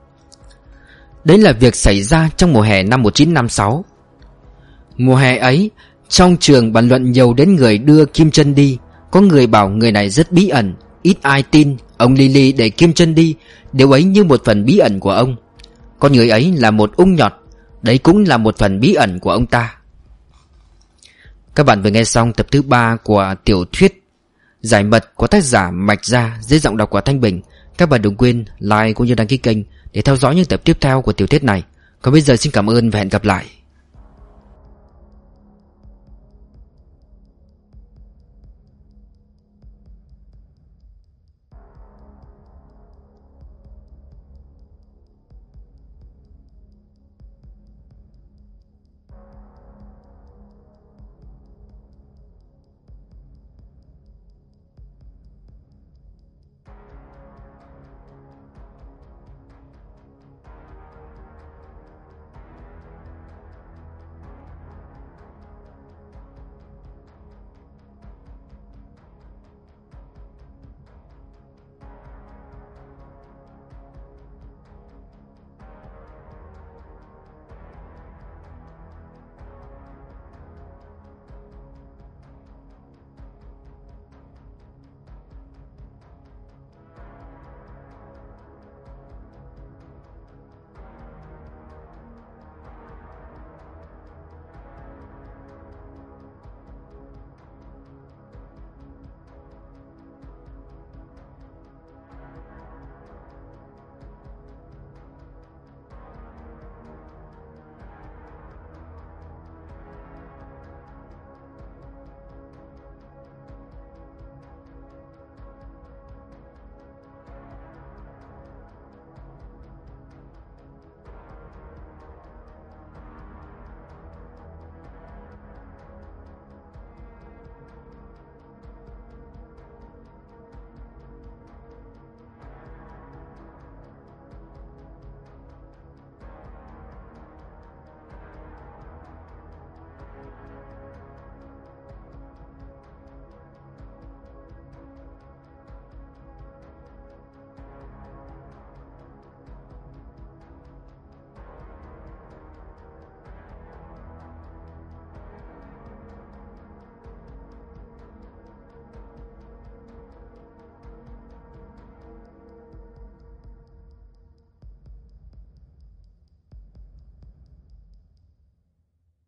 Đấy là việc xảy ra trong mùa hè năm một nghìn chín trăm năm mươi sáu. Mùa hè ấy, trong trường bàn luận nhiều đến người đưa Kim Chân đi. Có người bảo người này rất bí ẩn, ít ai tin. Ông Lily để Kim Chân đi, điều ấy như một phần bí ẩn của ông. Con người ấy là một ung nhọt, đấy cũng là một phần bí ẩn của ông ta. Các bạn vừa nghe xong tập thứ ba của tiểu thuyết Giải mật của tác giả Mạch Gia dưới giọng đọc của Thanh Bình. Các bạn đừng quên like cũng như đăng ký kênh để theo dõi những tập tiếp theo của tiểu thuyết này. Còn bây giờ xin cảm ơn và hẹn gặp lại.